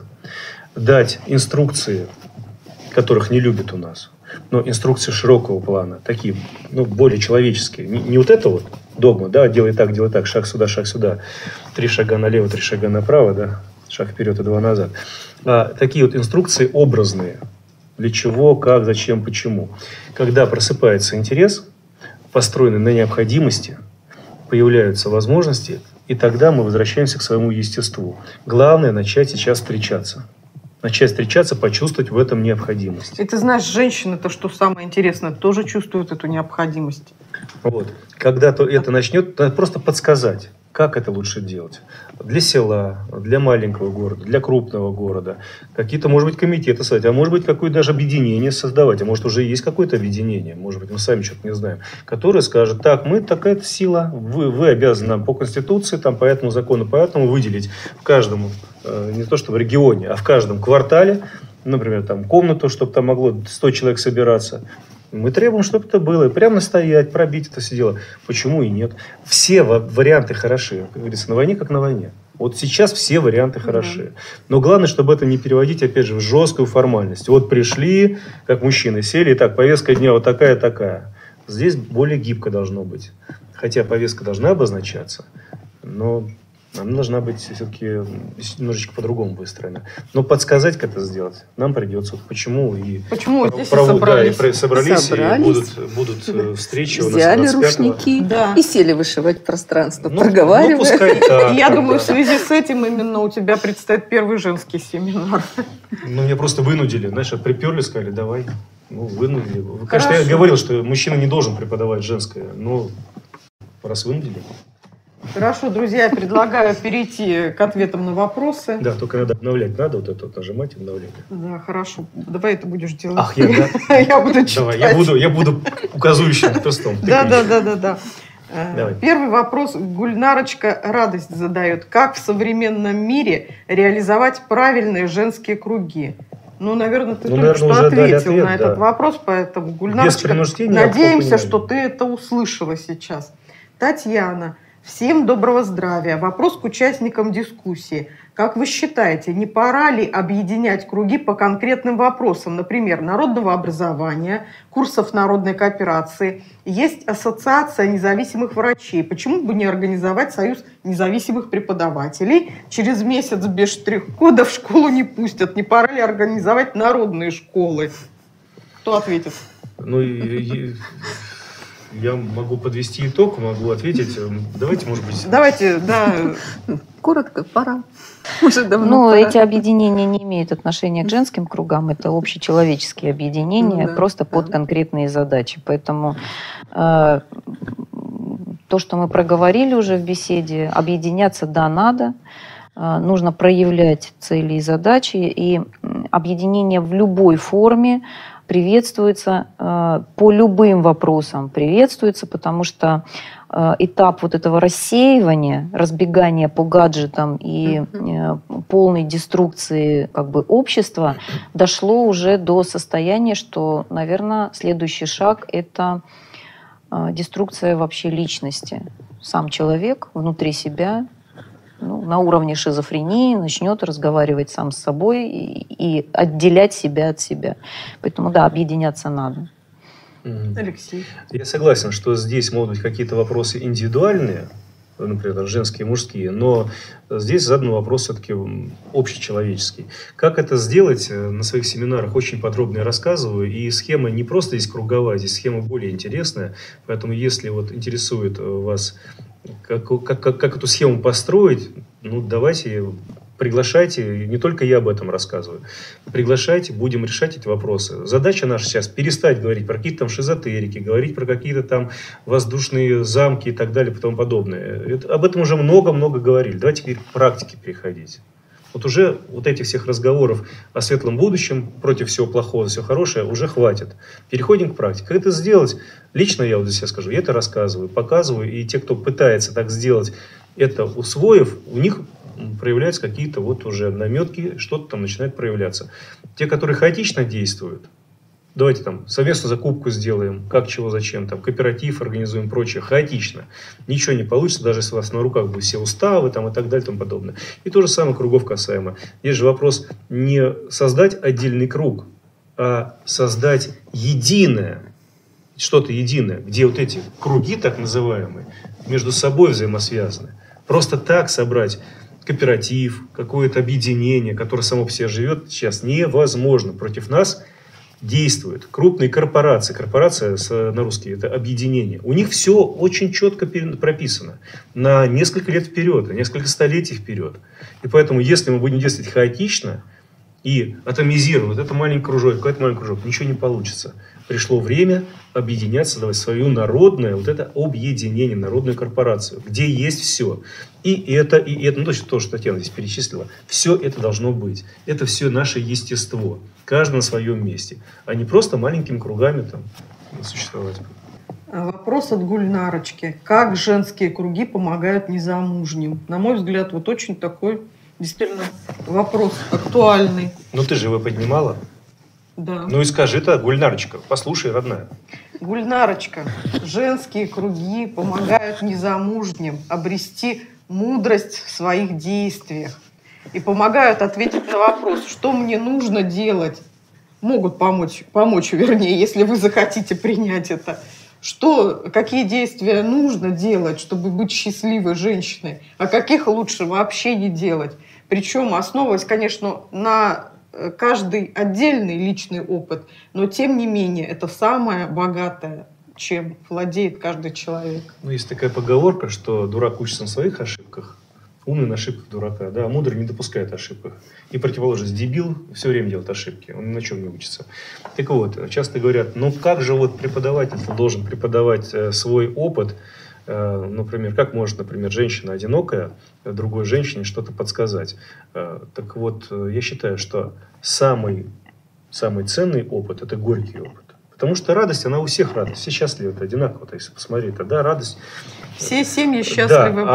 дать инструкции, которых не любят у нас, но инструкции широкого плана, такие, более человеческие. Не вот это вот догма, да, делай так, шаг сюда, 3 шага налево, 3 шага направо, да, шаг вперед и 2 назад. А такие вот инструкции образные. Для чего, как, зачем, почему. Когда просыпается интерес, построенный на необходимости, появляются возможности, и тогда мы возвращаемся к своему естеству. Главное – начать сейчас встречаться. Почувствовать в этом необходимость. И ты знаешь, женщины-то, что самое интересное, тоже чувствуют эту необходимость. Вот. Когда это начнет, надо просто подсказать, как это лучше делать. Для села, для маленького города, для крупного города. Какие-то, может быть, комитеты создать, а может быть, какое-то даже объединение создавать. А может, уже есть какое-то объединение, может быть, мы сами что-то не знаем, которое скажет, так, мы такая-то сила, вы обязаны нам по Конституции, там, по этому закону, поэтому выделить в каждом, не то что в регионе, а в каждом квартале, например, там, комнату, чтобы там могло 100 человек собираться. Мы требуем, чтобы это было. И прямо настоять, пробить это все дело. Почему и нет? Все варианты хороши. Как говорится, на войне как на войне. Вот сейчас все варианты хороши. Но главное, чтобы это не переводить, опять же, в жесткую формальность. Вот пришли, как мужчины, сели, и так, повестка дня вот такая. Здесь более гибко должно быть. Хотя повестка должна обозначаться, но она должна быть все-таки немножечко по-другому выстроена. Но подсказать, как это сделать, нам придется. Почему здесь собрались? Да, и собрались. И будут встречи у нас 25-го. Взяли рушники и сели вышивать пространство, проговаривая. Пускай так. Я думаю, в связи с этим именно у тебя предстоит первый женский семинар. Меня просто вынудили. Знаешь, приперли, сказали, давай. Вынудили. Конечно, я говорил, что мужчина не должен преподавать женское, но раз вынудили. Хорошо, друзья, я предлагаю перейти к ответам на вопросы. Да, только надо обновлять. Надо вот это вот нажимать и обновлять. Да, хорошо. Давай это будешь делать. Ах, я буду читать. Давай, я буду указывающим перстом. Да. Первый вопрос Гульнарочка Радость задает. Как в современном мире реализовать правильные женские круги? Наверное, ты только что ответил на этот вопрос, поэтому, Гульнарочка, надеемся, что ты это услышала сейчас. Татьяна. Всем доброго здравия. Вопрос к участникам дискуссии. Как вы считаете, не пора ли объединять круги по конкретным вопросам, например, народного образования, курсов народной кооперации? Есть ассоциация независимых врачей. Почему бы не организовать союз независимых преподавателей? Через месяц без штрих-кода в школу не пустят. Не пора ли организовать народные школы? Кто ответит? Я могу подвести итог, могу ответить. Давайте, может быть... Давайте, да. Коротко, пора. Уже давно пора. Эти объединения не имеют отношения к женским кругам. Это общечеловеческие объединения, просто под конкретные задачи. Поэтому то, что мы проговорили уже в беседе, объединяться, да, надо. Нужно проявлять цели и задачи. И объединение в любой форме приветствуется, по любым вопросам приветствуется, потому что этап вот этого рассеивания, разбегания по гаджетам и полной деструкции общества дошло уже до состояния, что, наверное, следующий шаг – это деструкция вообще личности. Сам человек внутри себя на уровне шизофрении начнет разговаривать сам с собой и отделять себя от себя. Поэтому, да, объединяться надо. Алексей. Я согласен, что здесь могут быть какие-то вопросы индивидуальные, например, женские и мужские, но здесь задан вопрос все-таки общечеловеческий. Как это сделать? На своих семинарах очень подробно я рассказываю, и схема не просто здесь круговая, здесь схема более интересная, поэтому если вот интересует вас, как эту схему построить, ну, давайте, приглашайте, не только я об этом рассказываю, приглашайте, будем решать эти вопросы. Задача наша сейчас перестать говорить про какие-то там шизотерики, говорить про какие-то там воздушные замки и так далее и тому подобное. Об этом уже много-много говорили. Давайте теперь к практике переходить. Вот уже вот этих всех разговоров о светлом будущем, против всего плохого, все хорошее, уже хватит. Переходим к практике. Как это сделать? Лично я вот для себя скажу, я это рассказываю, показываю, и те, кто пытается так сделать, это усвоив, у них проявляются какие-то вот уже наметки, что-то там начинает проявляться. Те, которые хаотично действуют, давайте там совместную закупку сделаем, как, чего, зачем, там кооператив организуем, прочее, хаотично. Ничего не получится, даже если у вас на руках будут все уставы там, и так далее и тому подобное. И то же самое кругов касаемо. Здесь же вопрос не создать отдельный круг, а создать единое, что-то единое, где вот эти круги, так называемые, между собой взаимосвязаны. Просто так собрать кооператив, какое-то объединение, которое само по себе живет, сейчас невозможно. Против нас действуют крупные корпорации. Корпорация на русский это объединение. У них все очень четко прописано. На несколько лет вперед, на несколько столетий вперед. И поэтому, если мы будем действовать хаотично и атомизировать это маленький кружок, какой-то маленький кружок, ничего не получится. Пришло время объединяться, создавать свою народное, вот это объединение, народную корпорацию, где есть все. И это, ну, точно то, что Татьяна здесь перечислила, все это должно быть. Это все наше естество, каждый на своем месте, а не просто маленькими кругами там существовать. Вопрос от Гульнарочки. Как женские круги помогают незамужним? На мой взгляд, вот очень такой, действительно, вопрос актуальный. Ну, ты же его поднимала. Да. Ну и скажи это, Гульнарочка, послушай, родная. Гульнарочка, женские круги помогают незамужним обрести мудрость в своих действиях и помогают ответить на вопрос, что мне нужно делать. Могут помочь, вернее, если вы захотите принять это. Какие действия нужно делать, чтобы быть счастливой женщиной, а каких лучше вообще не делать. Причем основываясь, конечно, на каждый отдельный личный опыт, но тем не менее это самое богатое, чем владеет каждый человек. Ну, есть такая поговорка, что дурак учится на своих ошибках, умный на ошибках дурака, да, а мудрый не допускает ошибок. И противоположность дебил все время делает ошибки, он ни на чем не учится. Так вот, часто говорят, ну как же вот преподаватель должен преподавать свой опыт, например, как может, например, женщина одинокая другой женщине что-то подсказать. Так вот, я считаю, что самый ценный опыт – это горький опыт. Потому что радость, она у всех радость. Все счастливы, это одинаково, если посмотреть. Да, радость. Все семьи счастливы.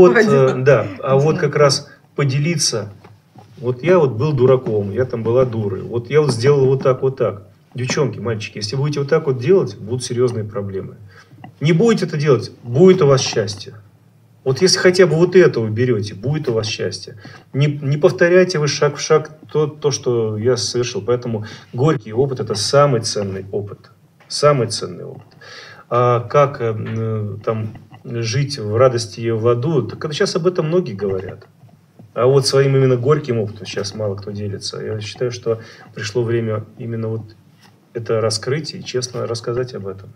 Да, вот как раз поделиться. Вот я вот был дураком, я там была дурой. Вот я вот сделал вот так. Девчонки, мальчики, если будете вот так вот делать, будут серьезные проблемы. Не будете это делать, будет у вас счастье. Вот если хотя бы вот это вы берете, будет у вас счастье. Не повторяйте вы шаг в шаг то, что я совершил. Поэтому горький опыт – это самый ценный опыт. Самый ценный опыт. А как там жить в радости и в аду, так сейчас об этом многие говорят. А вот своим именно горьким опытом сейчас мало кто делится. Я считаю, что пришло время именно вот это раскрыть и честно рассказать об этом.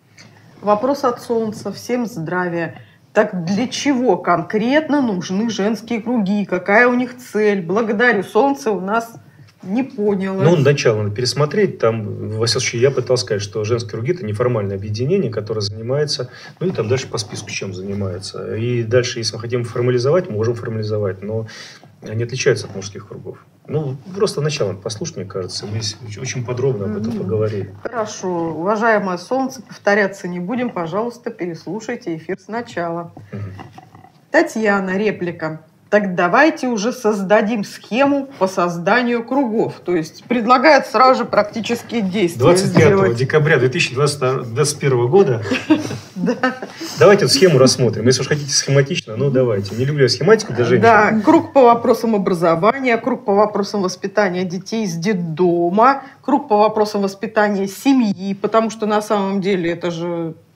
Вопрос от Солнца. Всем здравия. Так для чего конкретно нужны женские круги? Какая у них цель? Благодарю. Солнце у нас не поняло. Ну, начало надо пересмотреть. Там, во всяком случае, я пытался сказать, что женские круги – это неформальное объединение, которое занимается, ну и там дальше по списку чем занимается. И дальше, если мы хотим формализовать, можем формализовать, но они отличаются от мужских кругов. Ну, просто начало послушать, мне кажется. Мы здесь очень подробно об этом поговорили. Хорошо. Уважаемое Солнце, повторяться не будем. Пожалуйста, переслушайте эфир сначала. Татьяна, реплика. Так давайте уже создадим схему по созданию кругов. То есть предлагают сразу же практические действия 25 декабря 2021 года. Давайте эту схему рассмотрим. Если уж хотите схематично, ну давайте. Не люблю схематику для женщин. Да, круг по вопросам образования, круг по вопросам воспитания детей из детдома, круг по вопросам воспитания семьи, потому что на самом деле это же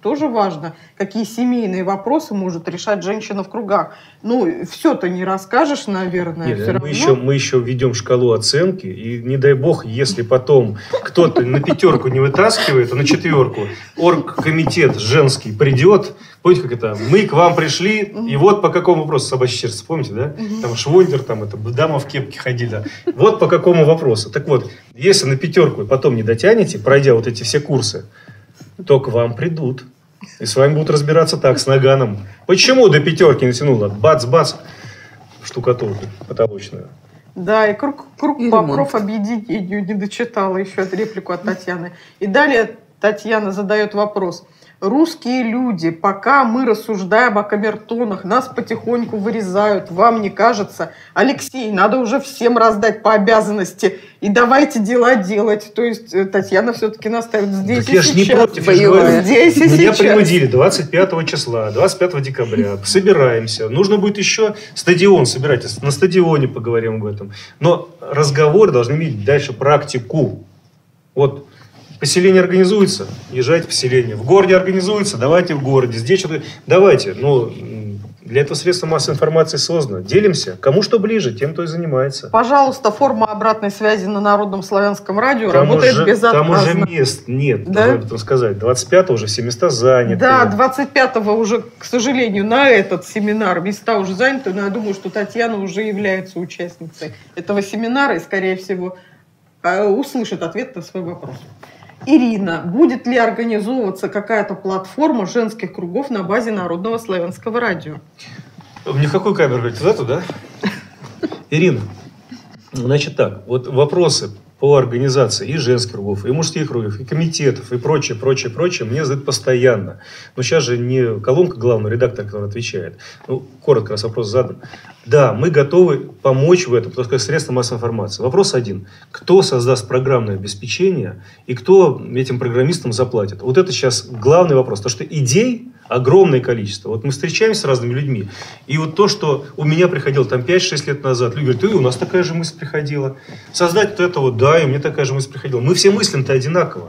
тоже важно, какие семейные вопросы может решать женщина в кругах. Ну, все-то не расскажешь, наверное. Нет, все мы равно. еще введем шкалу оценки, и не дай бог, если потом кто-то на 5 не вытаскивает, а на 4 оргкомитет женский придет, помните, как это, мы к вам пришли, и вот по какому вопросу, собачье сердце, помните, да? Там Швондер, там это, дама в кепке ходила. Вот по какому вопросу. Так вот, если на 5 потом не дотянете, пройдя вот эти все курсы, то к вам придут. И с вами будут разбираться так, с наганом. Почему до 5 натянула? Бац-бац, штукатурку потолочную. Да, и круг И вопросов ремонт. объединению не дочитала еще реплику от Татьяны. И далее Татьяна задает вопрос. Русские люди, пока мы рассуждаем о камертонах, нас потихоньку вырезают. Вам не кажется? Алексей, надо уже всем раздать по обязанности. И давайте дела делать. То есть Татьяна все-таки наставит здесь Так и я ж не сейчас. против, я ж говорю. Здесь и Меня сейчас. принудили 25 числа, 25 декабря. Собираемся. Нужно будет еще стадион собирать. На стадионе поговорим об этом. Но разговоры должны иметь дальше практику. Вот поселение организуется, езжайте в поселение. В городе организуется, давайте в городе. Здесь что-то... Давайте. Ну, для этого средства массовой информации создано. Делимся. Кому что ближе, тем, кто и занимается. Пожалуйста, форма обратной связи на Народном славянском радио Там работает уже безотказно. мест нет, Да? должна об этом сказать. 25-го уже все места заняты. Да, 25-го уже, к сожалению, на этот семинар места уже заняты, но я думаю, что Татьяна уже является участницей этого семинара и, скорее всего, услышит ответ на свой вопрос. Ирина, будет ли организовываться какая-то платформа женских кругов на базе Народного славянского радио? Мне в какую камеру говорить? Вот эту, да? Ирина, значит так, вот вопросы по организации и женских кругов, и мужских кругов, и комитетов, и прочее, прочее, прочее мне задают постоянно. Но сейчас же не колонка главного редактора, который отвечает. Ну, коротко раз вопрос задан. Да, мы готовы помочь в этом, потому что средства массовой информации. Вопрос один. Кто создаст программное обеспечение и кто этим программистам заплатит? Вот это сейчас главный вопрос. Потому что идей огромное количество. Вот мы встречаемся с разными людьми. И вот то, что у меня приходило там 5-6 лет назад, люди говорят, у нас такая же мысль приходила. Создать вот это вот, да, и мне такая же мысль приходила. Мы все мыслим-то одинаково.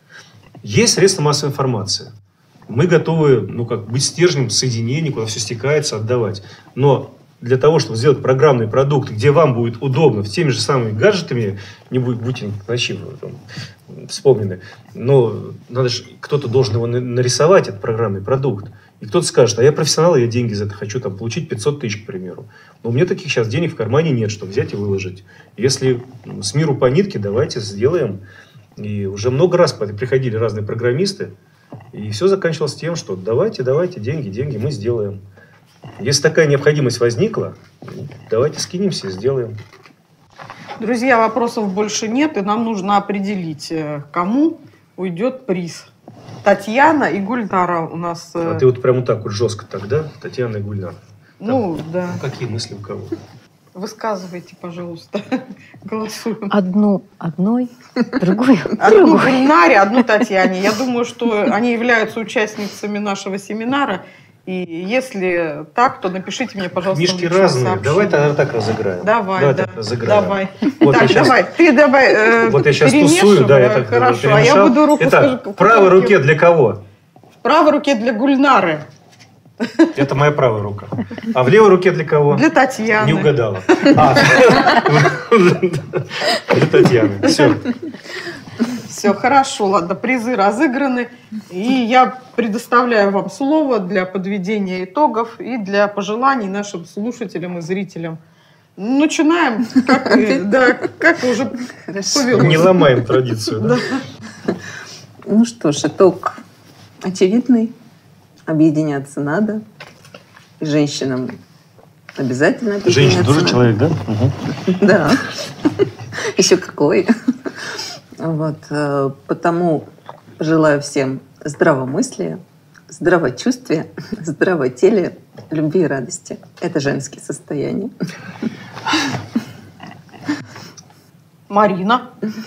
Есть средства массовой информации. Мы готовы, быть стержнем соединений, куда все стекается, отдавать. Но для того, чтобы сделать программный продукт, где вам будет удобно, с теми же самыми гаджетами, не будьте вспомнены, но надо же, кто-то должен его нарисовать, этот программный продукт. И кто-то скажет, а я профессионал, я деньги за это хочу получить 500 тысяч, к примеру. Но у меня таких сейчас денег в кармане нет, чтобы взять и выложить. Если с миру по нитке, давайте сделаем. И уже много раз приходили разные программисты, и все заканчивалось тем, что давайте, деньги мы сделаем. Если такая необходимость возникла, давайте скинемся и сделаем. Друзья, вопросов больше нет, и нам нужно определить, кому уйдет приз. Татьяна и Гульнара у нас... А ты вот прямо так вот жестко тогда, Татьяна и Гульнар. Да. Какие мысли у кого? Высказывайте, пожалуйста. Голосуем. Одну одной, другую Одну другой. Гульнаре, одну Татьяне. Я думаю, что они являются участницами нашего семинара. И если так, то напишите мне, пожалуйста, в Книжки личное разные. сообщение. Давай тогда так разыграем. Давай. так разыграем. Давай. Вот Так, я щас- давай. Ты давай. Вот я сейчас перемешивай. тусую, да, я так Хорошо. перемешал. А я буду руку Итак, скажу, в правой руке для кого? В правой руке для Гульнары. Это моя правая рука. А в левой руке для кого? Для Татьяны. Не угадала. Для Татьяны. Все. Все, хорошо, ладно, призы разыграны. И я предоставляю вам слово для подведения итогов и для пожеланий нашим слушателям и зрителям. Начинаем, как уже повелось. Не ломаем традицию. Да? Ну что ж, итог очевидный. Объединяться надо. И женщинам обязательно объединяться. Женщина тоже надо. человек, да? Да. Еще какой. Вот. Потому желаю всем здравомыслия, здравочувствия, здравотелия, любви и радости. Это женские состояния. Марина.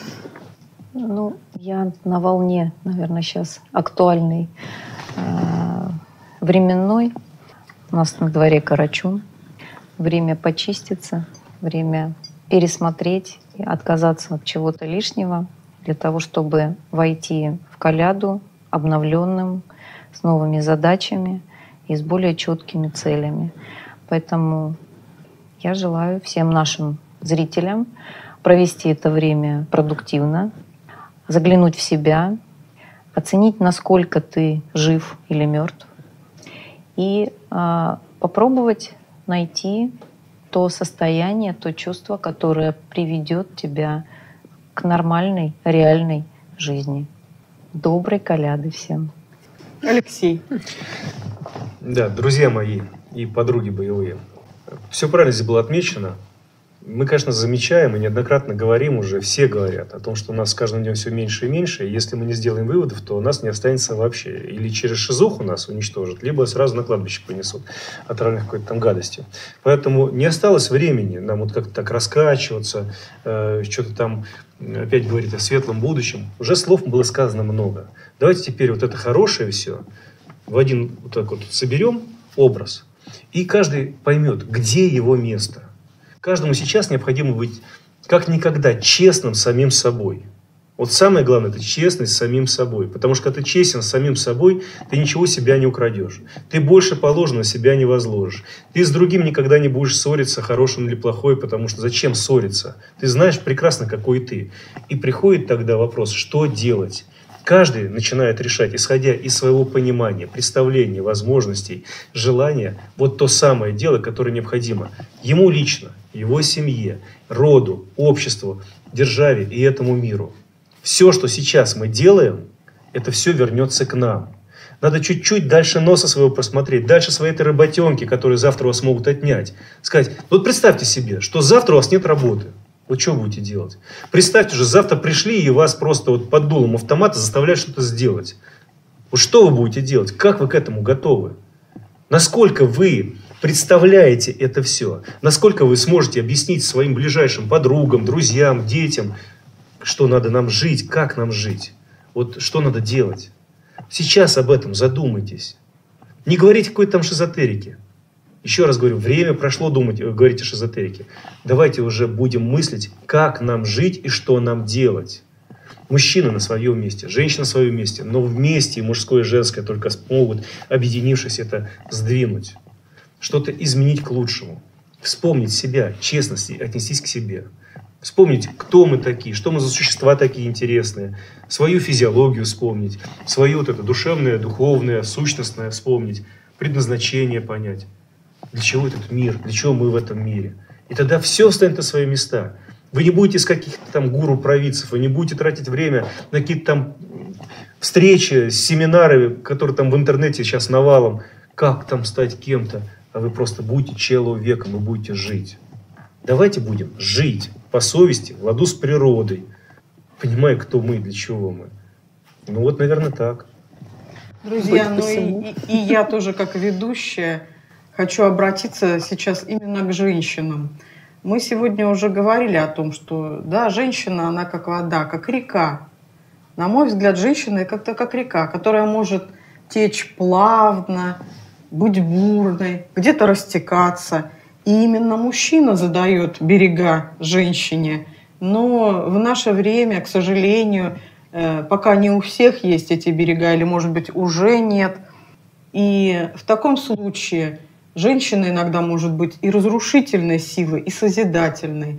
Я на волне, наверное, сейчас актуальной временной. У нас на дворе Карачун. Время почиститься, время пересмотреть, и отказаться от чего-то лишнего для того, чтобы войти в коляду обновленным, с новыми задачами и с более четкими целями. Поэтому я желаю всем нашим зрителям провести это время продуктивно, заглянуть в себя, оценить, насколько ты жив или мертв, и попробовать найти то состояние, то чувство, которое приведет тебя к нормальной, реальной жизни. Доброй коляды всем. Алексей. Да, друзья мои и подруги боевые, все правильно здесь было отмечено. Мы, конечно, замечаем и неоднократно говорим уже, все говорят о том, что у нас с каждым днем все меньше и меньше, и если мы не сделаем выводов, то у нас не останется вообще. Или через шизуху нас уничтожат, либо сразу на кладбище понесут, отравленных какой-то там гадостью. Поэтому не осталось времени нам вот как-то так раскачиваться, что-то там опять говорить о светлом будущем. Уже слов было сказано много. Давайте теперь вот это хорошее все в один вот так вот соберем образ, и каждый поймет, где его место. Каждому сейчас необходимо быть как никогда честным с самим собой. Вот самое главное – это честность с самим собой. Потому что когда ты честен с самим собой, ты ничего себя не украдешь. Ты больше положенного себя не возложишь. Ты с другим никогда не будешь ссориться, хорошим или плохой, потому что зачем ссориться? Ты знаешь прекрасно, какой ты. И приходит тогда вопрос, что делать? Каждый начинает решать, исходя из своего понимания, представления, возможностей, желания, вот то самое дело, которое необходимо ему лично, его семье, роду, обществу, державе и этому миру. Все, что сейчас мы делаем, это все вернется к нам. Надо чуть-чуть дальше носа своего просмотреть, дальше своей этой работенки, которые завтра у вас могут отнять. Сказать, вот представьте себе, что завтра у вас нет работы. Вот что будете делать? Представьте же, завтра пришли и вас просто вот под дулом автомата заставляют что-то сделать. Вот что вы будете делать? Как вы к этому готовы? Насколько вы представляете это все? Насколько вы сможете объяснить своим ближайшим подругам, друзьям, детям, что надо нам жить, как нам жить? Вот что надо делать? Сейчас об этом задумайтесь. Не говорите какой-то там шизотерики. Еще раз говорю, время прошло говорить о шизотерике. Давайте уже будем мыслить, как нам жить и что нам делать. Мужчина на своем месте, женщина на своем месте, но вместе и мужское и женское только смогут, объединившись, это сдвинуть. Что-то изменить к лучшему. Вспомнить себя, честность и отнестись к себе. Вспомнить, кто мы такие, что мы за существа такие интересные. Свою физиологию вспомнить, свое вот это душевное, духовное, сущностное вспомнить. Предназначение понять. Для чего этот мир? Для чего мы в этом мире? И тогда все встанет на свои места. Вы не будете из каких-то там гуру-провидцев, вы не будете тратить время на какие-то там встречи, семинары, которые там в интернете сейчас навалом. Как там стать кем-то? А вы просто будете человеком, вы будете жить. Давайте будем жить по совести, в ладу с природой, понимая, кто мы, для чего мы. Ну вот, наверное, так. Друзья, ну и я тоже как ведущая хочу обратиться сейчас именно к женщинам. Мы сегодня уже говорили о том, что да, женщина, она как вода, как река. На мой взгляд, женщина как-то как река, которая может течь плавно, быть бурной, где-то растекаться. И именно мужчина задает берега женщине. Но в наше время, к сожалению, пока не у всех есть эти берега, или, может быть, уже нет. И в таком случае женщина иногда может быть и разрушительной силой, и созидательной.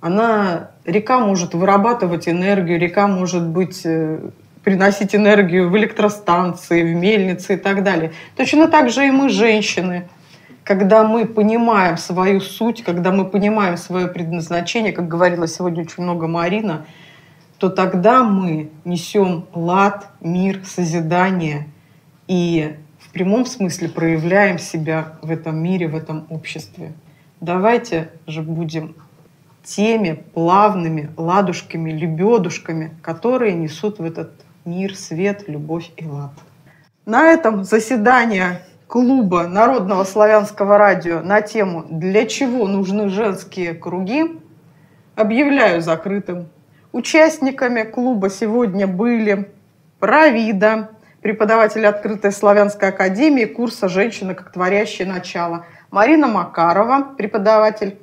Река может вырабатывать энергию, река может быть, приносить энергию в электростанции, в мельницы и так далее. Точно так же и мы, женщины. Когда мы понимаем свою суть, когда мы понимаем свое предназначение, как говорила сегодня очень много Марина, то тогда мы несем лад, мир, созидание и в прямом смысле проявляем себя в этом мире, в этом обществе. Давайте же будем теми плавными ладушками, лебедушками, которые несут в этот мир свет, любовь и лад. На этом заседание клуба Народного славянского радио на тему «Для чего нужны женские круги» объявляю закрытым. Участниками клуба сегодня были Правида, преподаватель Открытой славянской академии курса «Женщина как творящее начало», Марина Макарова, преподаватель,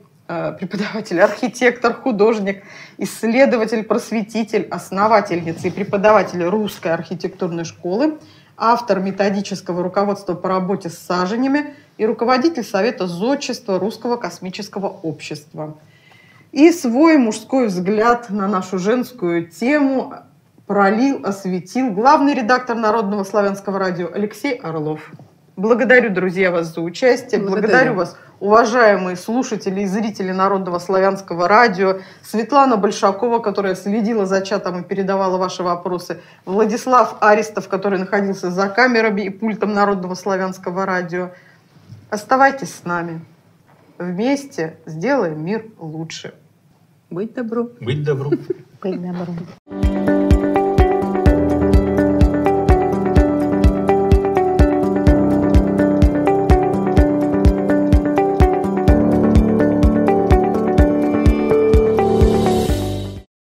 архитектор, художник, исследователь, просветитель, основательница и преподаватель Русской архитектурной школы, автор методического руководства по работе с саженями и руководитель Совета зодчества Русского космического общества. И свой мужской взгляд на нашу женскую тему пролил, осветил главный редактор Народного славянского радио Алексей Орлов. Благодарю, друзья, вас за участие. Благодарю вас, уважаемые слушатели и зрители Народного славянского радио. Светлана Большакова, которая следила за чатом и передавала ваши вопросы. Владислав Аристов, который находился за камерами и пультом Народного славянского радио. Оставайтесь с нами. Вместе сделаем мир лучше. Быть добру. Быть добру. Быть добру.